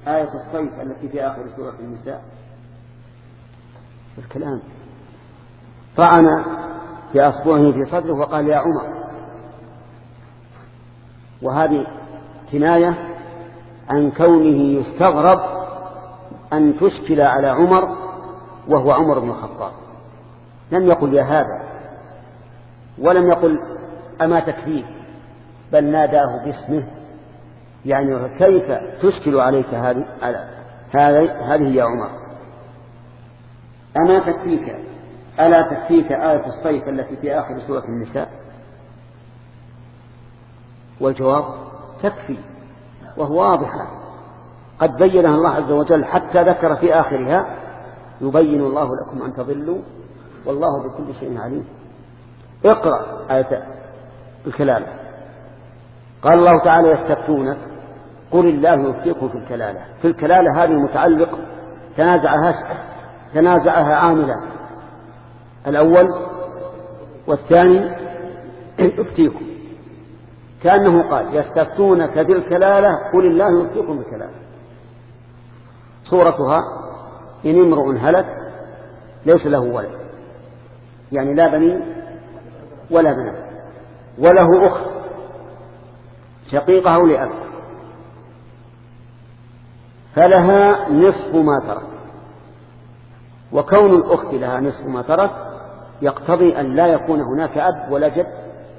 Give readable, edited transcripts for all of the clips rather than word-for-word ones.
آية الصيف التي في آخر سورة النساء؟ الكلام طعن بأصبعه في صدره وقال يا عمر، وهذه كناية عن كونه يستغرب أن تشكل على عمر وهو عمر بن الخطاب. لم يقل يا هذا، ولم يقل أما تكفيك، بل ناداه باسمه، يعني كيف تشكل عليك هذه يا عمر؟ أما تكفيك، ألا تكفيك آية الصيف التي في آخر سورة النساء؟ والجواب تكفي، وهو واضحة قد بينها الله عز وجل، حتى ذكر في آخرها يبين الله لكم أن تضلوا والله بكل شيء عليم. اقرأ آية الكلالة. قال الله تعالى يستفتونك قل الله يفتيكم في الكلالة. في الكلالة هذه متعلق تنازعها عاملان، الأول والثاني يفتيكم، كأنه قال يستفتونك في الكلالة قل الله يفتيكم في الكلالة. صورتها إن امرؤ هلك ليس له ولد، يعني لا بني ولا بنات، وله أخت شقيقة أو لأب، فلها نصف ما ترك. وكون الأخت لها نصف ما ترك يقتضي أن لا يكون هناك أب ولا جد،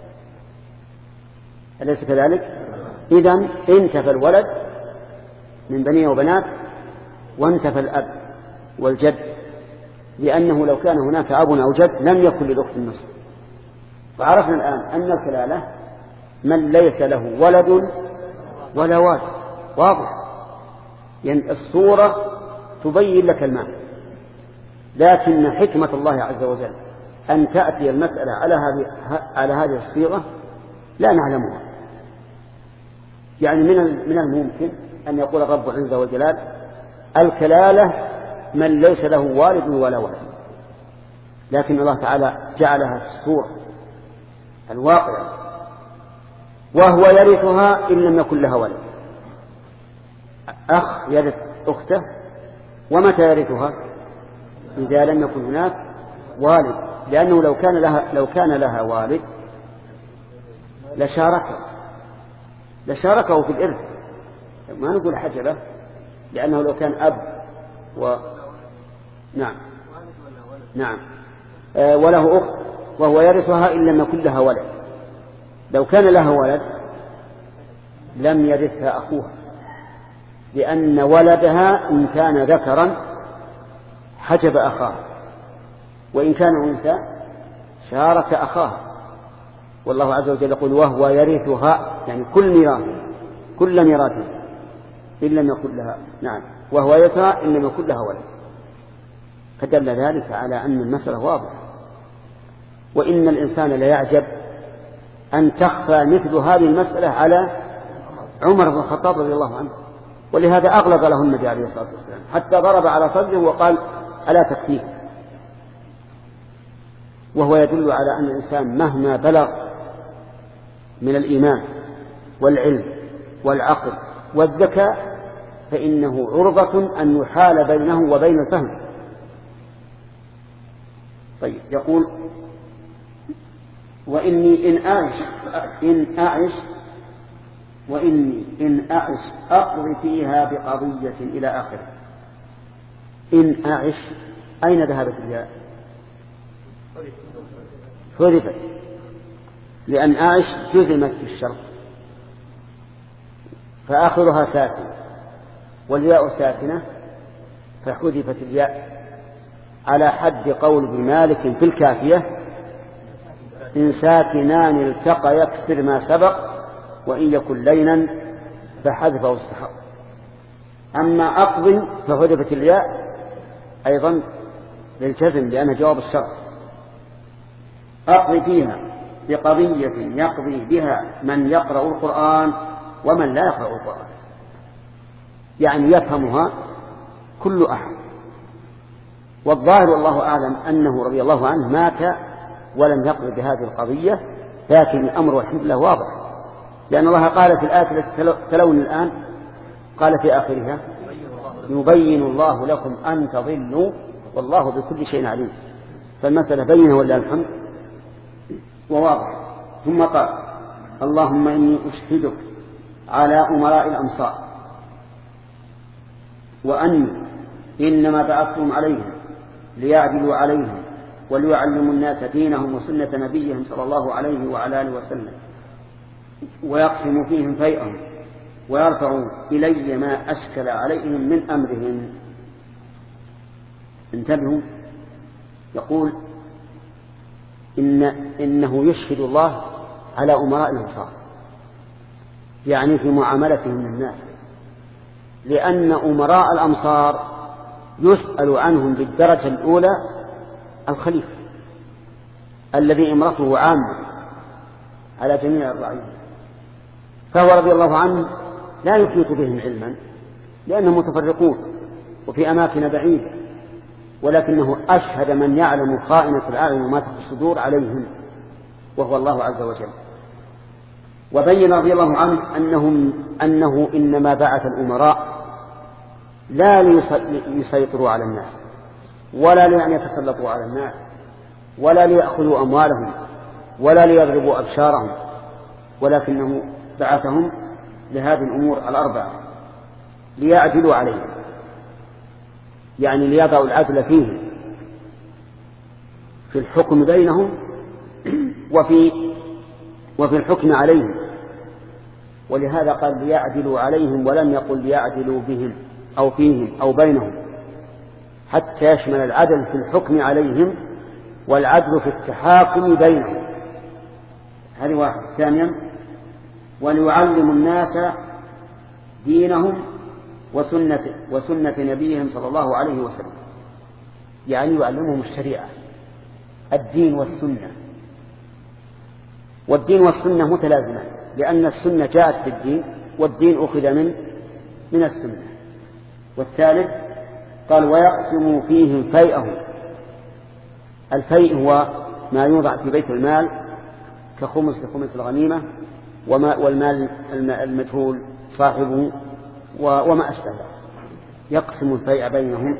أليس كذلك؟ إذن انتفى الولد من بنيه وبنات وانتفى الأب والجد، لأنه لو كان هناك أب أو جد لم يكن للأخت النصف. فعرفنا الآن أن الكلالة من ليس له ولد ولا والد، واضح، يعني الصورة تبين لك المعنى. لكن حكمة الله عز وجل أن تأتي المسألة على هذه الصيغة لا نعلمها. يعني من الممكن أن يقول الرب عز وجل الكلالة من ليس له والد ولا ولد، لكن الله تعالى جعلها في الصورة الواقع، وهو يرثها إن لم يكن لها ولد. أخ يرث أخته، ومتى يرثها؟ إذا لم يكن هناك والد، لأنه لو كان لها والد لشاركه في الإرث، ما نقول حجبه، لأنه لو كان أب نعم وله أخت وهو يرثها إن لم يكن لها ولد. لو كان لها ولد لم يرثها أخوها، لأن ولدها إن كان ذكرا حجب أخاه، وإن كان أنثى شارك أخاه. والله عز وجل يقول وهو يرثها، يعني كل ميراث إن لم يكن لها وهو يرثها إن لم يكن لها ولد. فدل ذلك على أن المسألة واضحة. وإن الإنسان ليعجب أن تخفى مثل هذه المسألة على عمر بن الخطاب رضي الله عنه، ولهذا أغلظ له النبي عليه الصلاة والسلام حتى ضرب على صدره وقال ألا تكفيك. وهو يدل على أن الإنسان مهما بلغ من الإيمان والعلم والعقل والذكاء فإنه عرضة أن يحال بينه وبين الفهم. طيب، يقول وإني إن أعش أقضي فيها بقضية إلى آخره. إن أعش أين ذهبت الياء؟ حذفت، لأن أعش جزمت في الشرط فآخرها ساكن والياء ساكنة فحذفت الياء، على حد قول ابن مالك في الكافية إن ساكنان التقى يكسر ما سبق وإن يكن لينا فحذفه استحق. أما أقضي فحذفت الياء أيضا للجزم لأنها جواب الشرط. أقضي فيها بقضية يقضي بها من يقرأ القرآن ومن لا يقرأ القرآن، يعني يفهمها كل أحد. والظاهر والله أعلم أنه رضي الله عنه مات ولم يقضي بهذه القضية، لكن الأمر والحمد لله واضح، لأن الله قال في الآية التي تلون الآن قال في آخرها يبين الله لكم أن تضلوا والله بكل شيء عليم. فالمسألة بينة ولا الحمد وواضح. ثم قال اللهم إني أشهدك على أمراء الأمصار وأني إنما بعثتهم عليهم ليعدلوا عليهم وليعلموا الناس دينهم وسنة نبيهم صلى الله عليه وعلى آله وسلم ويقسموا فيهم فيئهم ويرفعوا إلي ما أشكل عليهم من أمرهم. انتبهوا، يقول إنه يشهد الله على أمراء الأمصار، يعني في معاملتهم للناس، لأن أمراء الأمصار يسأل عنهم بالدرجة الأولى الخليفة الذي إمرته عامة على جميع الرعية، فهو رضي الله عنه لا يحيط بهم علما لأنهم متفرقون وفي أماكن بعيدة، ولكنه أشهد من يعلم خائنة الأعين وما تخفي الصدور عليهم وهو الله عز وجل. وبين رضي الله عنه أنه إنما بعث الأمراء لا ليسيطروا على الناس ولا لأن يتسلطوا على الناس ولا ليأخذوا أموالهم ولا ليضربوا أبشارهم، ولكنه بعثهم لهذه الأمور الأربعة: ليعدلوا عليهم، يعني ليضعوا العدل فيهم في الحكم بينهم وفي الحكم عليهم، ولهذا قال ليعدلوا عليهم ولم يقل ليعدلوا بهم أو فيهم أو بينهم، حتى يشمل العدل في الحكم عليهم والعدل في التحاكم بينهم. هذه واحد. ثانيا وليعلم الناس دينهم وسنة نبيهم صلى الله عليه وسلم، يعني يعلمهم الشريعة، الدين والسنة. والدين والسنة متلازمان، لأن السنة جاءت بالدين والدين أخذ من السنة. والثالث قال ويقسم فيهم فيئهم. الفيء هو ما يوضع في بيت المال كخمس الغنيمة والمال المجهول صاحبه وما أشبه. يقسم الفيء بينهم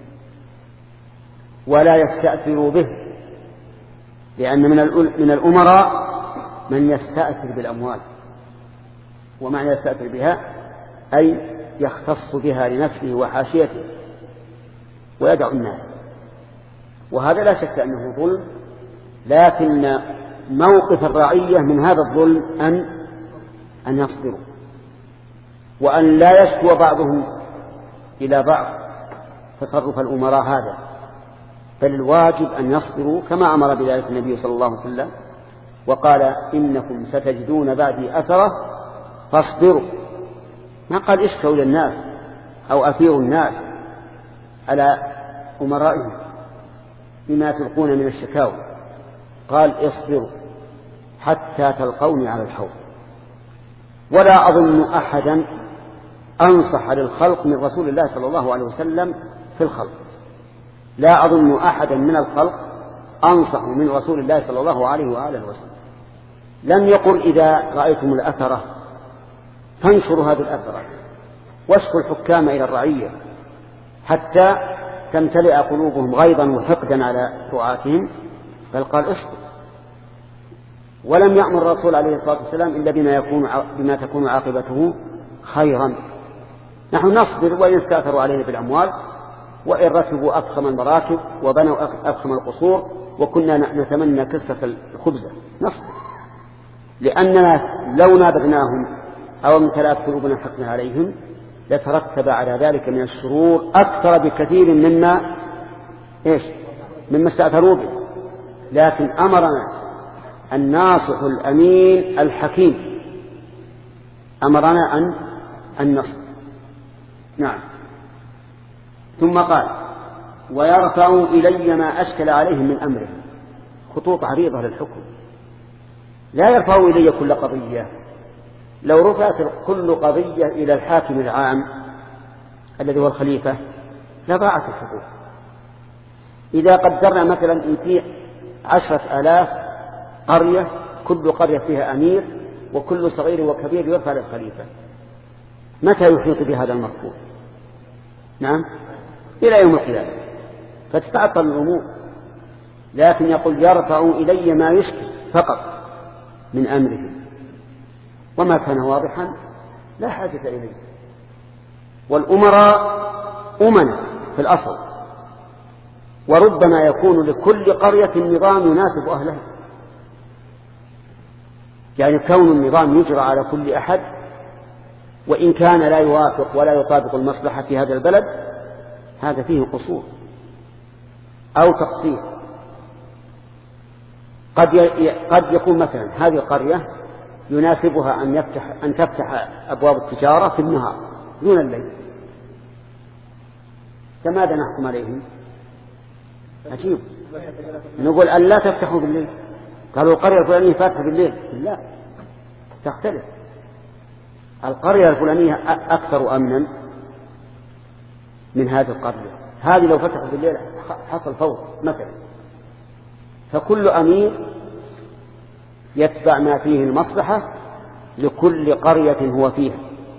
ولا يستأثروا به، لأن من الأمراء من يستأثر بالأموال، ومعنى يستأثر بها أي يختص بها لنفسه وحاشيته ويدع الناس، وهذا لا شك أنه ظلم، لكن موقف الرعية من هذا الظلم أن يصبروا وأن لا يشكو بعضهم إلى بعض تصرف الأمراء هذا، بل الواجب أن يصبروا كما أمر بذلك النبي صلى الله عليه وسلم وقال إنكم ستجدون بعدي أثرة فاصبروا. ما قال اشكوا للناس أو أثيروا الناس على أمرائهم بما تلقون من الشكاوى، قال اصبروا حتى تلقوني على الحوض. ولا أظن أحدا أنصح للخلق من رسول الله صلى الله عليه وسلم في الخلق، لا أظن أحدا من الخلق أنصح من رسول الله صلى الله عليه وآله وسلم. لم يقل إذا رأيتم الأثرة فانشروا هذه الأثرة واشكوا الحكام إلى الرعية حتى تمتلئ قلوبهم غيظا وحقدا على رعاتهم، بل قال اصبر. ولم يأمر الرسول عليه الصلاة والسلام إلا بما تكون عاقبته خيرا. نحن نصبر وإن استأثروا علينا بالأموال، وإن ركبوا أفخم المراكب وبنوا أفخم القصور وكنا نتمنى كسة الخبزة، نصبر، لأننا لو نابذناهم أو امتلأت قلوبنا حقنا عليهم لترتب على ذلك من الشرور أكثر بكثير مما استأثروا به. لكن أمرنا الناصح الأمين الحكيم أمرنا أن نصبر. نعم. ثم قال ويرفعوا إلي ما أشكل عليهم من أمرهم. خطوط عريضة للحكم، لا يرفعوا إلي كل قضية. لو رفعت كل قضية إلى الحاكم العام الذي هو الخليفة لضاعت الحقوق. إذا قدرنا مثلا إن في 10,000 قرية، كل قرية فيها أمير وكل صغير وكبير يرفع للخليفة، متى يحيط بهذا المرفوع؟ نعم إلى يوم القيامة، فتتعطل الأمور. لكن يقول يرفع إلي ما يشكل فقط من أمره، وما كان واضحا لا حاجة إليه. والأمراء أمنا في الأصل، وربما يكون لكل قرية نظام يناسب أهلها، يعني كون النظام يجرى على كل أحد وإن كان لا يوافق ولا يطابق المصلحة في هذا البلد، هذا فيه قصور أو تقصير. قد يكون مثلا هذه القرية يناسبها أن تفتح أبواب التجارة في النهار دون الليل، فماذا نحكم عليهم؟ عجيب، نقول أن لا تفتحوا بالليل. قالوا القرية الفلانية فاتحة بالليل، لا، تختلف. القرية الفلانية أكثر أمنا من هذه القرية، هذه لو فتحوا بالليل حصل فوضى مثلا. فكل أمير يتبع ما فيه المصلحة لكل قرية هو فيها.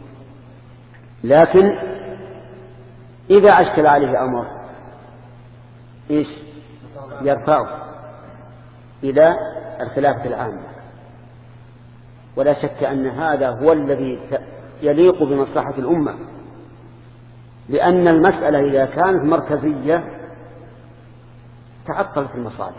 لكن إذا أشكل عليه أمر إيش؟ يرفعه إلى الخلافة العامة. ولا شك أن هذا هو الذي يليق بمصلحة الأمة، لأن المسألة إذا كانت مركزية تعطلت المصالح.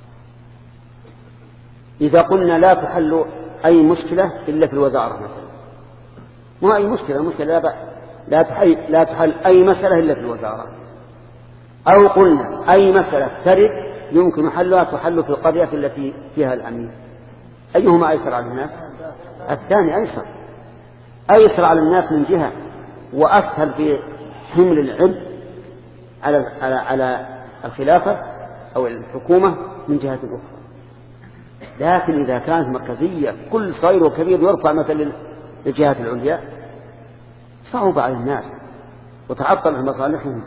إذا قلنا لا تحل أي مشكلة إلا في الوزارة مثلا، ما أي مشكلة لا تحل أي مسألة إلا في الوزارة، أو قلنا أي مسألة ترد يمكن حلها تحل في القرية التي فيها الأمير، أيهما أيسر على الناس؟ الثاني أيسر على الناس من جهة، وأسهل في حمل العبء على الخلافة أو الحكومة من جهة أخرى. لكن إذا كانت مركزية كل صغير وكبير يرفع مثل للجهات العليا صعب على الناس وتعطل مصالحهم.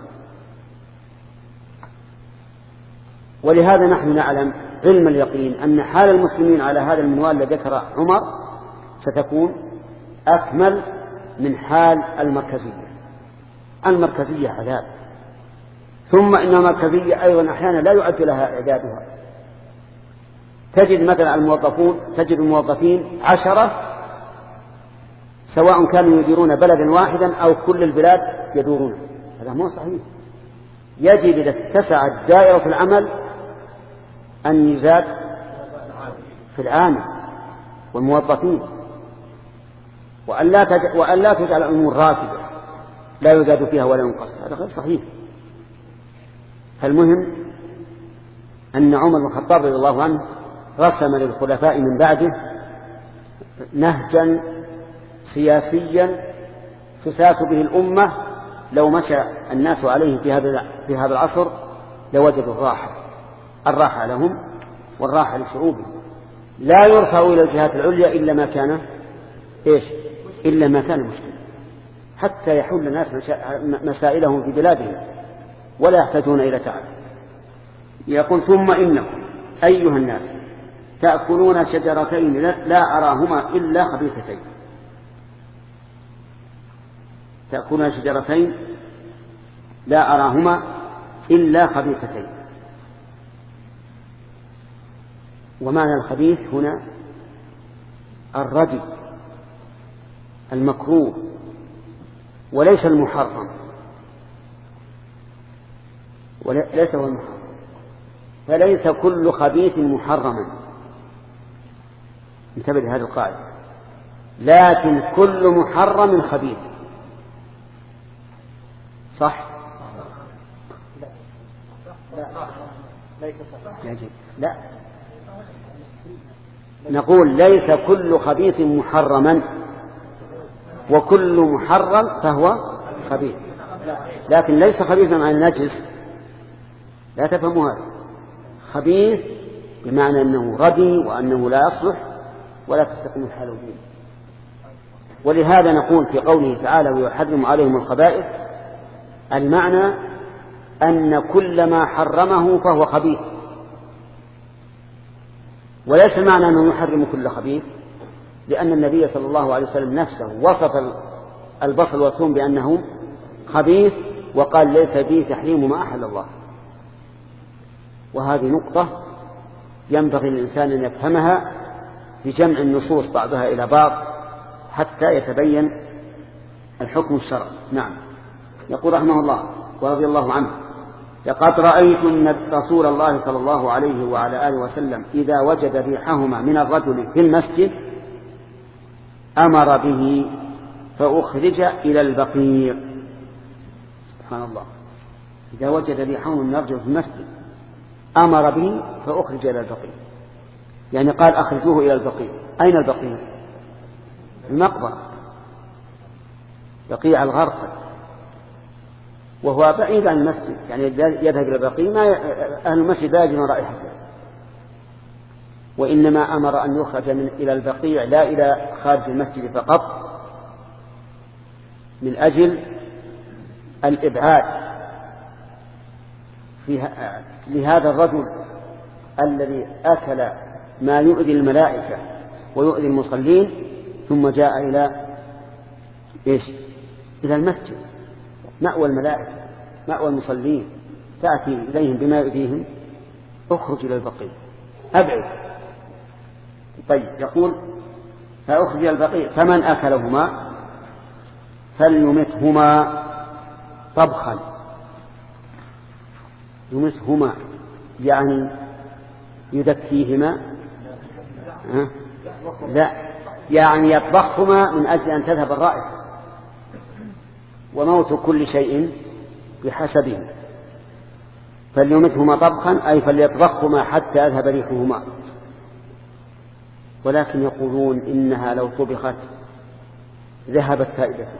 ولهذا نحن نعلم علم اليقين أن حال المسلمين على هذا المنوال الذي ذكر عمر ستكون أكمل من حال المركزية عذاب. ثم إن المركزية أيضا أحيانا لا يعد لها إعدادها. تجد مثلا الموظفين 10 سواء كانوا يديرون بلدا واحدا أو كل البلاد يدورون، هذا مو صحيح. يجب إذا اتسعت دائرة العمل أن يزاد في العامل والموظفين، وأن لا تجعل الأمور راتبة لا يزاد فيها ولا ينقص، هذا غير صحيح. فالمهم أن عمر بن الخطاب رضي الله عنه رسم للخلفاء من بعده نهجا سياسيا تساس به الأمة، لو مشى الناس عليه في هذا العصر لوجدوا الراحة لهم والراحة لشعوبهم. لا يرفع إلى الجهات العليا إلا ما كان مشكلة، حتى يحل الناس مسائلهم في بلادهم ولا يحتاجون إلى تعب. يقول ثم إنكم أيها الناس تأكلون شجرتين لا أراهما إلا خبيثتين. تأكلون شجرتين لا أراهما إلا خبيثتين. ومعنى الخبيث هنا الردي المكروه وليس المحرم، وليس هو المحرم. فليس كل خبيث محرما، انتبه لهذه القاعدة، لكن كل محرم خبيث. صح؟ لا، نقول ليس كل خبيث محرما، وكل محرم فهو خبيث. لكن ليس خبيثا معنى نجس، لا تفهموا هذا. خبيث بمعنى أنه ردي وأنه لا يصلح ولا تستقيم الحال به. ولهذا نقول في قوله تعالى ويحرم عليهم الخبائث، المعنى أن كل ما حرمه فهو خبيث، وليس المعنى أنه يحرم كل خبيث، لأن النبي صلى الله عليه وسلم نفسه وصف البصل والثوم بأنه خبيث وقال ليس فيه تحريم ما أحل الله. وهذه نقطة ينبغي للإنسان أن يفهمها بجمع النصوص بعضها إلى بعض حتى يتبين الحكم الشرعي. نعم. يقول رحمه الله ورضي الله عنه: لقد رأيت رسول الله صلى الله عليه وعلى آله وسلم إذا وجد ريحهما من الرجل في المسجد أمر به فأخرج إلى البقيع. سبحان الله، إذا وجد ريحهما من الرجل في المسجد أمر به فأخرج إلى البقيع، يعني قال أخرجوه إلى البقيع. أين البقيع؟ المقبرة، بقيع الغرقد، وهو بعيد عن المسجد، يعني يذهب إلى البقيع ما أهل المسجد لا يجدون رائحته، وإنما أمر أن يخرج إلى البقيع لا إلى خارج المسجد فقط، من أجل الإبعاد لهذا الرجل الذي أكل ما يؤذي الملائكة ويؤذي المصلين ثم جاء إلى إلى المسجد، مأوى الملائكة مأوى المصلين، تأتي إليهم بما يؤذيهم، أخرج إلى البقيع، أبعد. طيب، يقول فأخرج إلى البقيع فمن أكلهما فليمتهما طبخا. يمتهما يعني يذكيهما، لا، يعني يطبخهما من أجل أن تذهب الرائحة، وموت كل شيء بحسبه. فليمتهما طبخا أي فليطبخهما حتى يذهب ريحهما. ولكن يقولون إنها لو طبخت ذهبت فائدتها،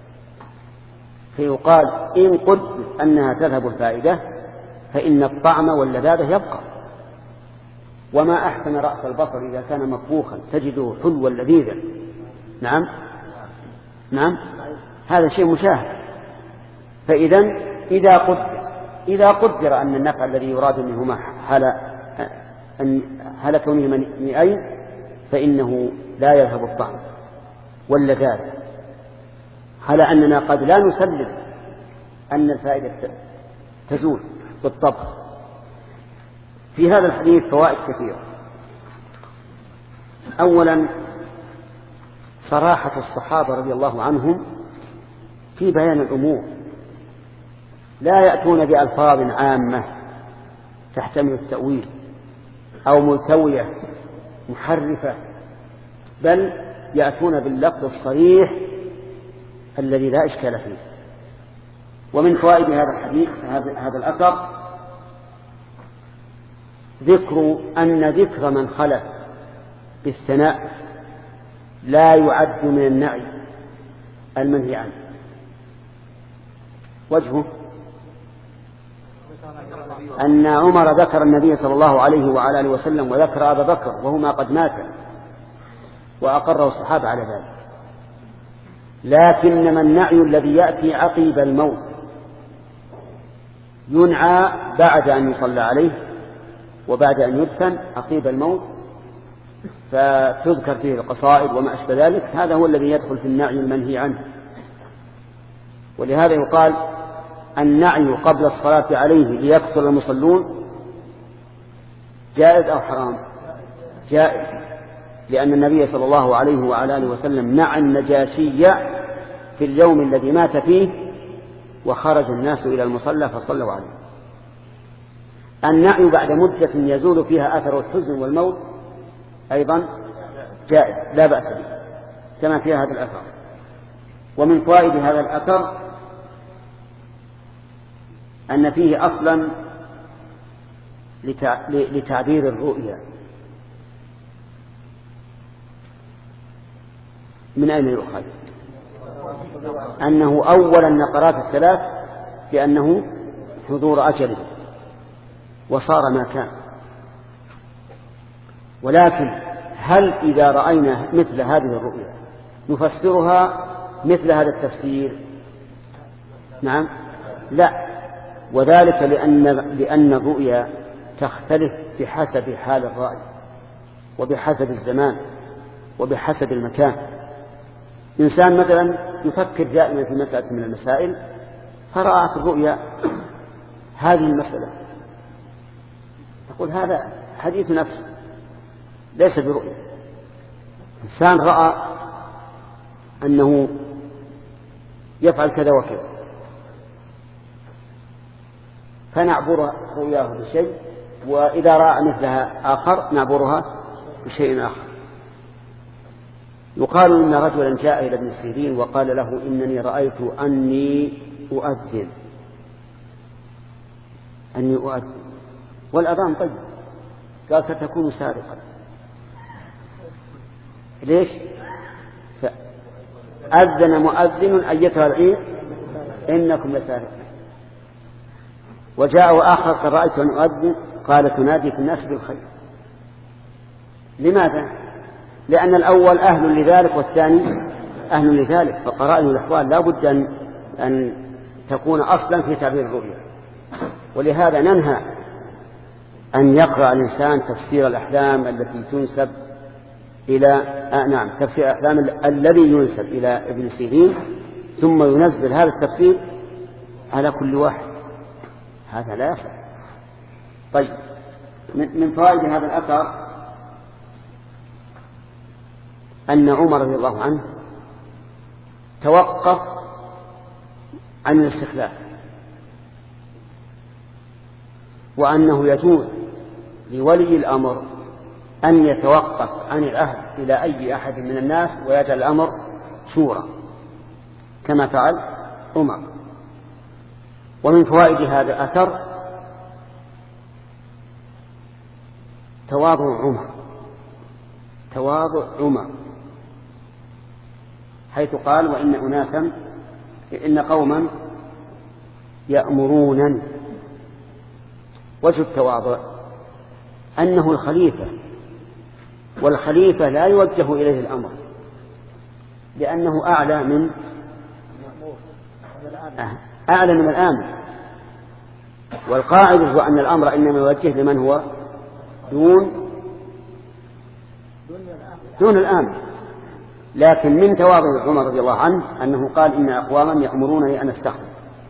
فيقال إن قدر أنها تذهب الفائدة فإن الطعم واللذاذة يبقى. وما أحسن رأس البصر إذا كان مطبوخا تجده حلوا لذيذا. نعم نعم، هذا شيء مشاهد. فإذا إذا قدر أن النفع الذي يراد منهما حال كونهما نئين فإنه لا يذهب الطعم واللذاذة، على أننا قد لا نسلم أن الفائدة تزول بالطبخ. في هذا الحديث فوائد كثيرة. أولا، صراحة الصحابة رضي الله عنهم في بيان الأمور، لا يأتون بألفاظ عامة تحتمل التأويل أو ملتوية محرفة، بل يأتون باللفظ الصريح الذي لا إشكال فيه. ومن فوائد هذا الحديث هذا الأثر ذكر أن ذكر من خلف بالثناء لا يعد من النعي المنهي عنه. وجهه أن عمر ذكر النبي صلى الله عليه وعلى آله وسلم وذكر أبا بكر وهما قد ماتا، وأقره الصحابة على ذلك. لكنما النعي الذي يأتي عقيب الموت ينعى بعد أن يصلى عليه وبعد أن يدفن عقيب الموت، فتذكر فيه القصائد وما أشبه ذلك، هذا هو الذي يدخل في النعي المنهي عنه. ولهذا يقال النعي قبل الصلاة عليه ليكثر المصلون جائز أو حرام؟ جائز، لأن النبي صلى الله عليه وعلى آله وسلم نعى النجاشي في اليوم الذي مات فيه وخرج الناس إلى المصلى فصلوا عليه. النعي بعد مدة يزول فيها أثر الحزن والموت أيضا جائز لا بأس به، كما في هذا الأثر. ومن فوائد هذا الأثر أن فيه أصلا لتعبير الرؤيا. من أين يؤخذ؟ أنه أول النقرات الثلاث بأنه حضور أجله وصار ما كان. ولكن هل إذا رأينا مثل هذه الرؤيا نفسرها مثل هذا التفسير؟ نعم، لا. وذلك لأن الرؤيا تختلف بحسب حال الرأي وبحسب الزمان وبحسب المكان. إنسان مثلا يفكر دائما في مسألة من المسائل فرأى في الرؤيا هذه المسألة، يقول هذا حديث نفس ليس برؤيا. إنسان رأى أنه يفعل كذا وكذا، فنعبر رؤياه بشيء، وإذا رأى مثلها آخر نعبرها بشيء آخر. يقال إن رجلا جاء إلى ابن سيرين وقال له إنني رأيت أني أؤذن والأذان طيب، قال ستكون سارقا. ليش؟ أذن مؤذن أيتها العير إنكم لسارقون. وجاء آخر قال رأيت أن أؤذن قال تنادي في الناس بالخير. لماذا؟ لأن الأول أهل لذلك والثاني أهل لذلك، فقرائن الأحوال لا بد أن تكون أصلا في تعبير الرؤيا. ولهذا ننهى أن يقرأ الإنسان تفسير الأحلام التي تنسب إلى تفسير الأحلام الذي ينسب إلى ابن سيرين ثم ينزل هذا التفسير على كل واحد، هذا لا يصح. طيب، من فوائد هذا الأثر أن عمر رضي الله عنه توقف عن الاستخلاف، وأنه يجوز لولي الأمر أن يتوقف عن العهد إلى أي أحد من الناس ويجعل الأمر شورى كما فعل عمر. ومن فوائد هذا الأثر تواضع عمر حيث قال إن قوما يأمرونني. وجه التواضع أنه الخليفة، والخليفة لا يوجه إليه الأمر لأنه أعلى من الآمر، والقاعدة هو أن الأمر إنما يوجه لمن هو دون الآمر. لكن من تواضع عمر رضي الله عنه أنه قال إن أقواما يأمرونني أن أستخلف،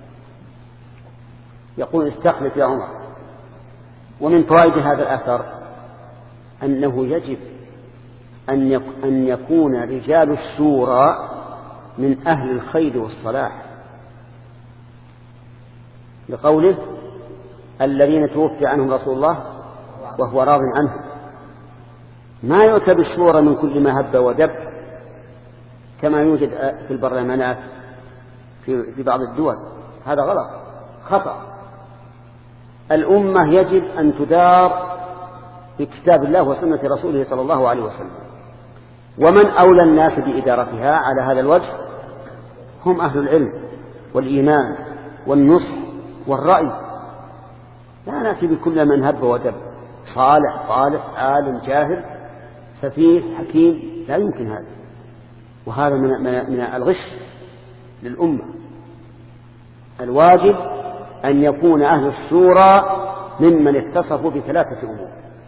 يقول استخلف يا عمر. ومن فوائد هذا الأثر أنه يجب أن يكون رجال الشورى من أهل الخير والصلاح، لقوله الذين توفي عنهم رسول الله وهو راض عنه. ما يؤتى بالشورى من كل ما هب ودب كما يوجد في البرلمانات في بعض الدول، هذا غلط خطأ. الأمة يجب أن تدار بكتاب الله وسنة رسوله صلى الله عليه وسلم، ومن أولى الناس بإدارتها على هذا الوجه هم أهل العلم والإيمان والنصح والرأي. لا نأتي بكل من هب ودب، صالح عالم جاهل سفيه حكيم، لا يمكن هذا، وهذا من الغش للأمة. الواجب أن يكون أهل الشورى ممن اتصفوا بثلاثة أمور: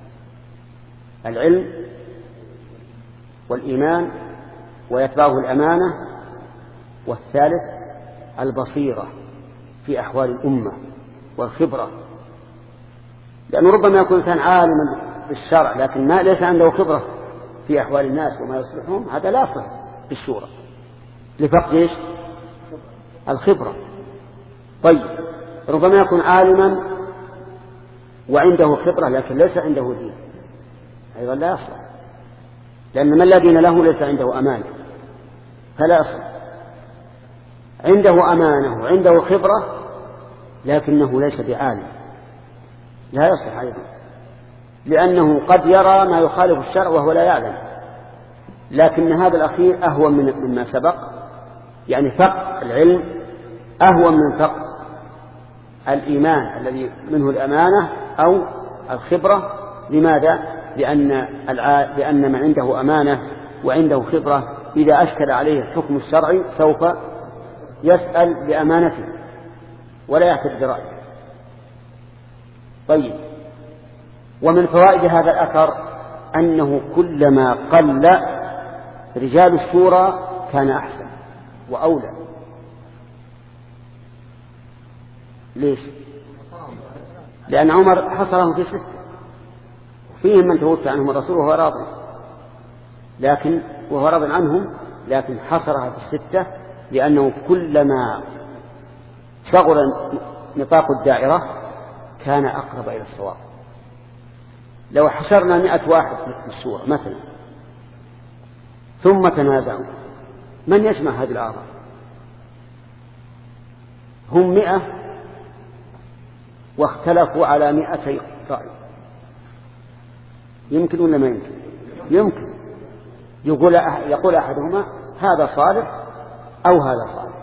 العلم والإيمان ويتبعه الأمانة، والثالث البصيرة في أحوال الأمة والخبرة. لأنه ربما يكون إنسان عالما بالشرع لكن ليس عنده خبرة في أحوال الناس وما يصلحهم، هذا لا يصلح بالشورى لفقد الخبرة. طيب، ربما يكون عالما وعنده خبرة لكن ليس عنده دين، أيضا لا يصلح، لأن من لا دين له ليس عنده أمانة، فلا يصلح. عنده أمانة وعنده خبرة لكنه ليس بعالم، لا يصلح أيضا، لأنه قد يرى ما يخالف الشرع وهو لا يعلم. لكن هذا الأخير أهون مما سبق، يعني فقه العلم أهون من فقه الإيمان الذي منه الأمانة أو الخبرة. لماذا؟ لأن من عنده أمانة وعنده خبرة إذا أشكل عليه الحكم الشرعي سوف يسأل بأمانته ولا يعتد برأيه. طيب، ومن فوائد هذا الأثر أنه كلما قل رجال الشورى كان أحسن وأولى. ليش؟ لأن عمر حصرهم في 6، فيهم من توفى عنهم الرسول وهو راض، وهو راض عنهم، لكن حصرها في 6 لأنه كلما صغر نطاق الدائرة كان أقرب إلى الصواب. لو حشرنا 100 واحد في السورة مثلا ثم تنازعوا، من يجمع هذه الآراء؟ هم 100 واختلفوا على 200 رأي، يمكن ولا ما يمكن؟ يمكن. يقول أحدهما هذا صالح أو هذا صالح،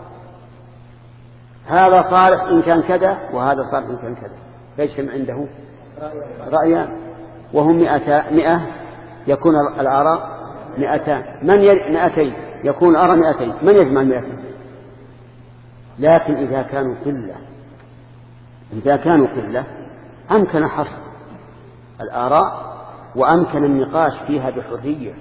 هذا صالح إن كان كذا وهذا صالح إن كان كذا، فيجتمع عنده رأيان، وهم 100 يكون الآراء 200، 200 يكون الآراء 200، من يجمع 200؟ لكن إذا كانوا قلة أمكن حصر الآراء وأمكن النقاش فيها بحرية،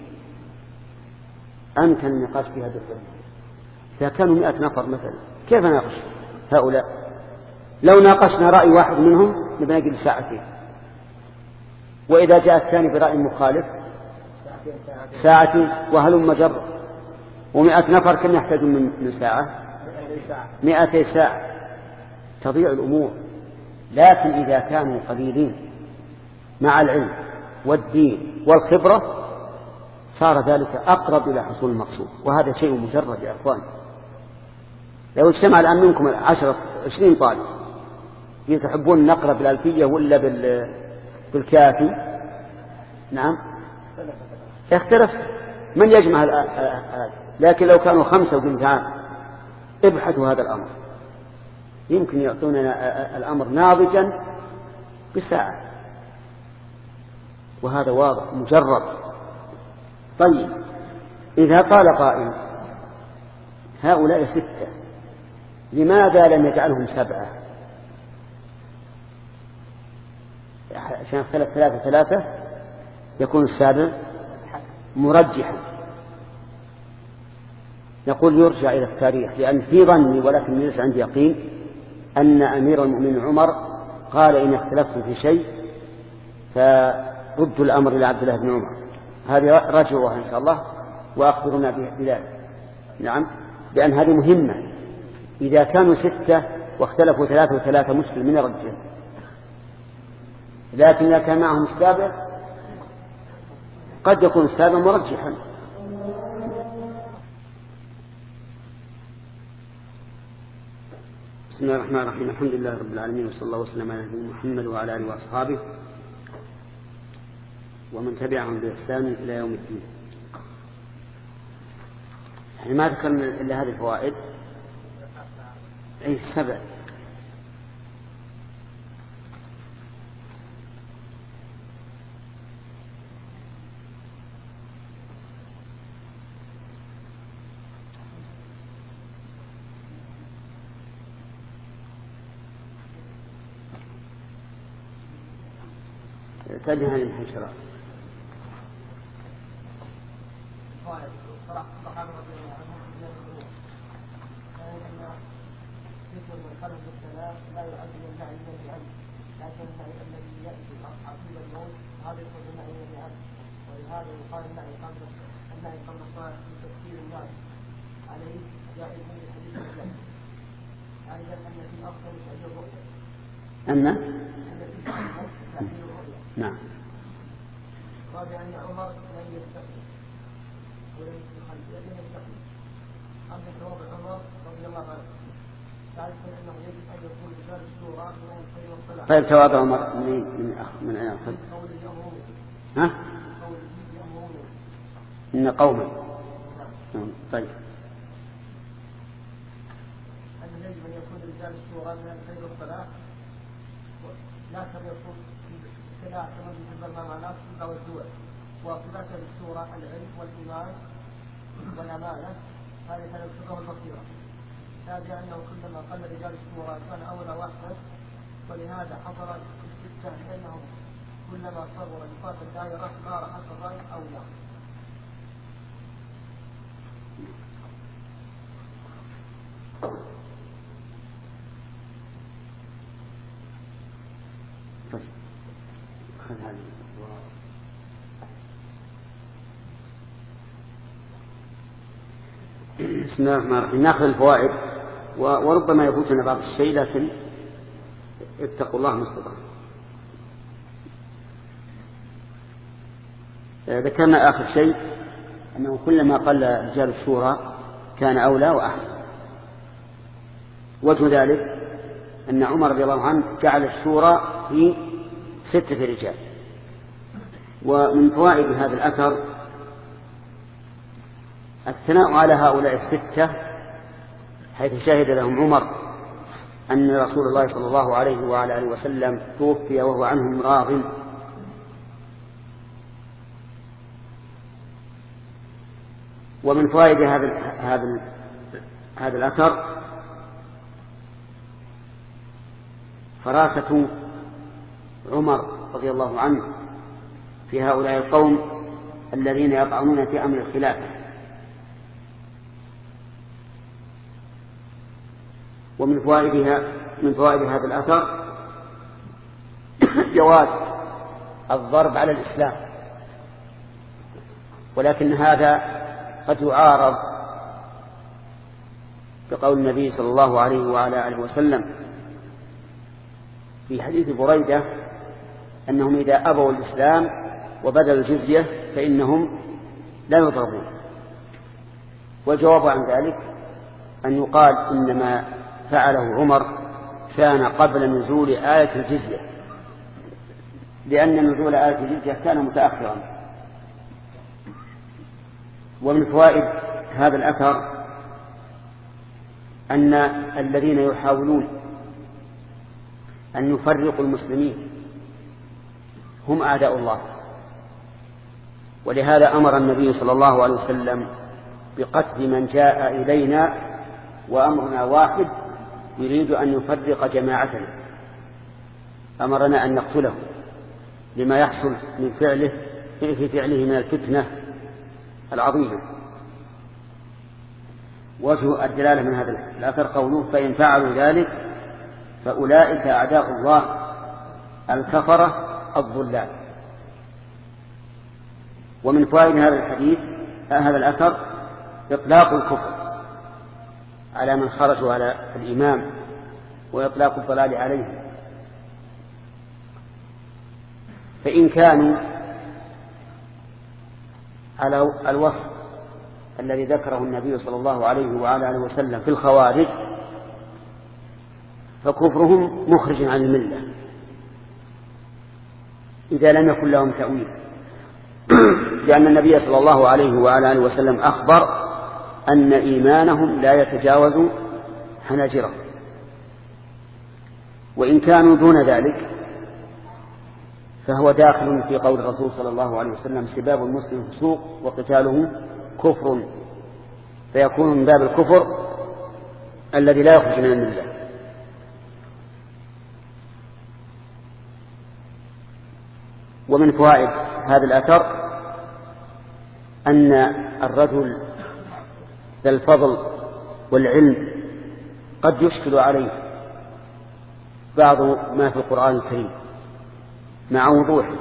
إذا كانوا 100 نفر مثلا كيف نناقش هؤلاء؟ لو ناقشنا رأي واحد منهم نبنجل ساعتين، وإذا جاء الثاني برأي مخالف ساعتين، وهلم جر. و100 نفر كم يحتاجون من ساعة؟ 200 ساعة، تضيع الأمور. لكن إذا كانوا قليلين مع العلم والدين والخبرة صار ذلك أقرب إلى حصول المقصود، وهذا شيء مجرد يا أخوان. لو اجتمع الآن منكم 10-20 طالب يتحبون نقرأ بالألفية ولا بالكافي، نعم يختلف من يجمع هذا. لكن لو كانوا 5 وقلت تعال ابحثوا هذا الأمر، يمكن يعطوننا الأمر ناضجا بساعة، وهذا واضح مجرد. طيب إذا قال قائل هؤلاء 6 لماذا لم يجعلهم 7؟ عشان اختلف 3 يكون السابع مرجحا. نقول يرجع إلى التاريخ، لأن في ظني ولكن ليس عندي يقين أن أمير المؤمنين عمر قال إن اختلفتم في شيء فردوا الأمر إلى عبد الله بن عمر. هذه رجعوها إن شاء الله وأخبرنا بذلك. نعم، لأن هذه مهمة. إذا كانوا 6 واختلفوا 3 مشكل من الرجال، لكن إذا كان معهم السابع قد يكون السابع مرجحا. بسم الله الرحمن الرحيم، الحمد لله رب العالمين، وصلى الله وسلم على نبينا محمد وعلى آله وأصحابه ومن تبعهم بإحسان إلى يوم الدين. يعني ما ذكرنا إلا هذه الفوائد، أي 7. تجهل الانحشرات. لا يعد من النعي جميعا، لكن النعي الذي يأتي عقيب الموت هذا يكون النعي جميعا، ولهذا يقال النعي قبل الصلاة في تفسير الناس عليه جائز من حديث الجنة. أيضا أن في أفضل تأثير الرؤيا، أن في تأثير الرؤيا. نعم. رابعا أن عمر لم يستقبل ولم يستقبل. أما جواب عمر رضي الله عنه أنه يجب أن يكون رجال الشورى من الخير والصلاح. طيب جواب عمر من أين أخذ؟ ها؟ إن قوما. طيب. أن يجب أن يكون رجال الشورى من الخير والصلاح، لا كما يكون كما يجب مع ناس أو الدول، وصفات الشورى العلم والإيمان والأمانة، هذه تنسبه البصيرة. هذا أنه كلما قل رجال الشورى كان أولى واحدا، ولهذا حصل الاستفتاء لأنهم كلما صغر نطاق الدائرة صار حصرا أولى. طيب. بسم الله الرحمن الرحيم. ناخذ الفوائد وربما يفوتنا بعض الشيء، لكن اتقوا الله ما استطعتم. ذكرنا آخر شيء أنه كلما قل رجال الشورى كان أولى وأحسن. وجه ذلك أن عمر رضي الله عنه جعل الشورى في 6 رجال. ومن فوائد هذا الأثر الثناء على هؤلاء 6 حيث شهد لهم عمر أن رسول الله صلى الله عليه وعلى آله وسلم توفي وهو عنهم راض. ومن فوائد هذا الأثر فراسة عمر رضي الله عنه في هؤلاء القوم الذين يطعنون في أمر الخلافة. ومن فوائد هذا الأثر جواز الضرب على الإسلام، ولكن هذا قد يعارض بقول النبي صلى الله عليه وعلى آله وسلم في حديث بريدة أنهم إذا أبوا الإسلام وبذلوا الجزية فإنهم لا يضربون. والجواب عن ذلك أن يقال إنما فعله عمر كان قبل نزول آية الجزية، لأن نزول آية الجزية كان متأخرا. ومن فوائد هذا الأثر أن الذين يحاولون أن يفرقوا المسلمين هم أعداء الله، ولهذا أمر النبي صلى الله عليه وسلم بقتل من جاء إلينا وأمرنا واحد يريد أن يفرق جماعتنا، أمرنا أن نقتله لما يحصل من فعله من الفتنة العظيمة. وجه الدلالة من هذا الأثر قوله فإن فعلوا ذلك فأولئك أعداء الله الكفرة الضلال. ومن فوائد هذا الأثر إطلاق الكفر على من خرجوا على الإمام وإطلاق الضلال عليهم، فإن كانوا على الوصف الذي ذكره النبي صلى الله عليه وعلى آله وسلم في الخوارج فكفرهم مخرج عن الملة إذا لم يكن لهم تأويل، لأن النبي صلى الله عليه وعلى آله وسلم أخبر أن إيمانهم لا يتجاوز حناجرهم. وإن كانوا دون ذلك فهو داخل في قول الرسول صلى الله عليه وسلم سباب المسلم فسوق وقتاله كفر، فيكون من باب الكفر الذي لا يخرج من الملة. ومن فوائد هذا الأثر أن الرجل ذا الفضل والعلم قد يشكل عليه بعض ما في القرآن الكريم مع وضوحه.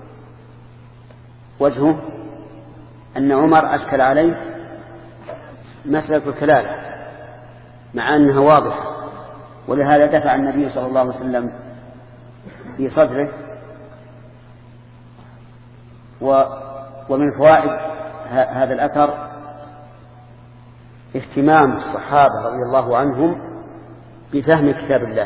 وجهه أن عمر أشكل عليه مسألة الكلالة مع أنها واضحة، ولهذا دفع النبي صلى الله عليه وسلم في صدره. ومن فوائد هذا الأثر اهتمام الصحابة رضي الله عنهم بفهم كتاب الله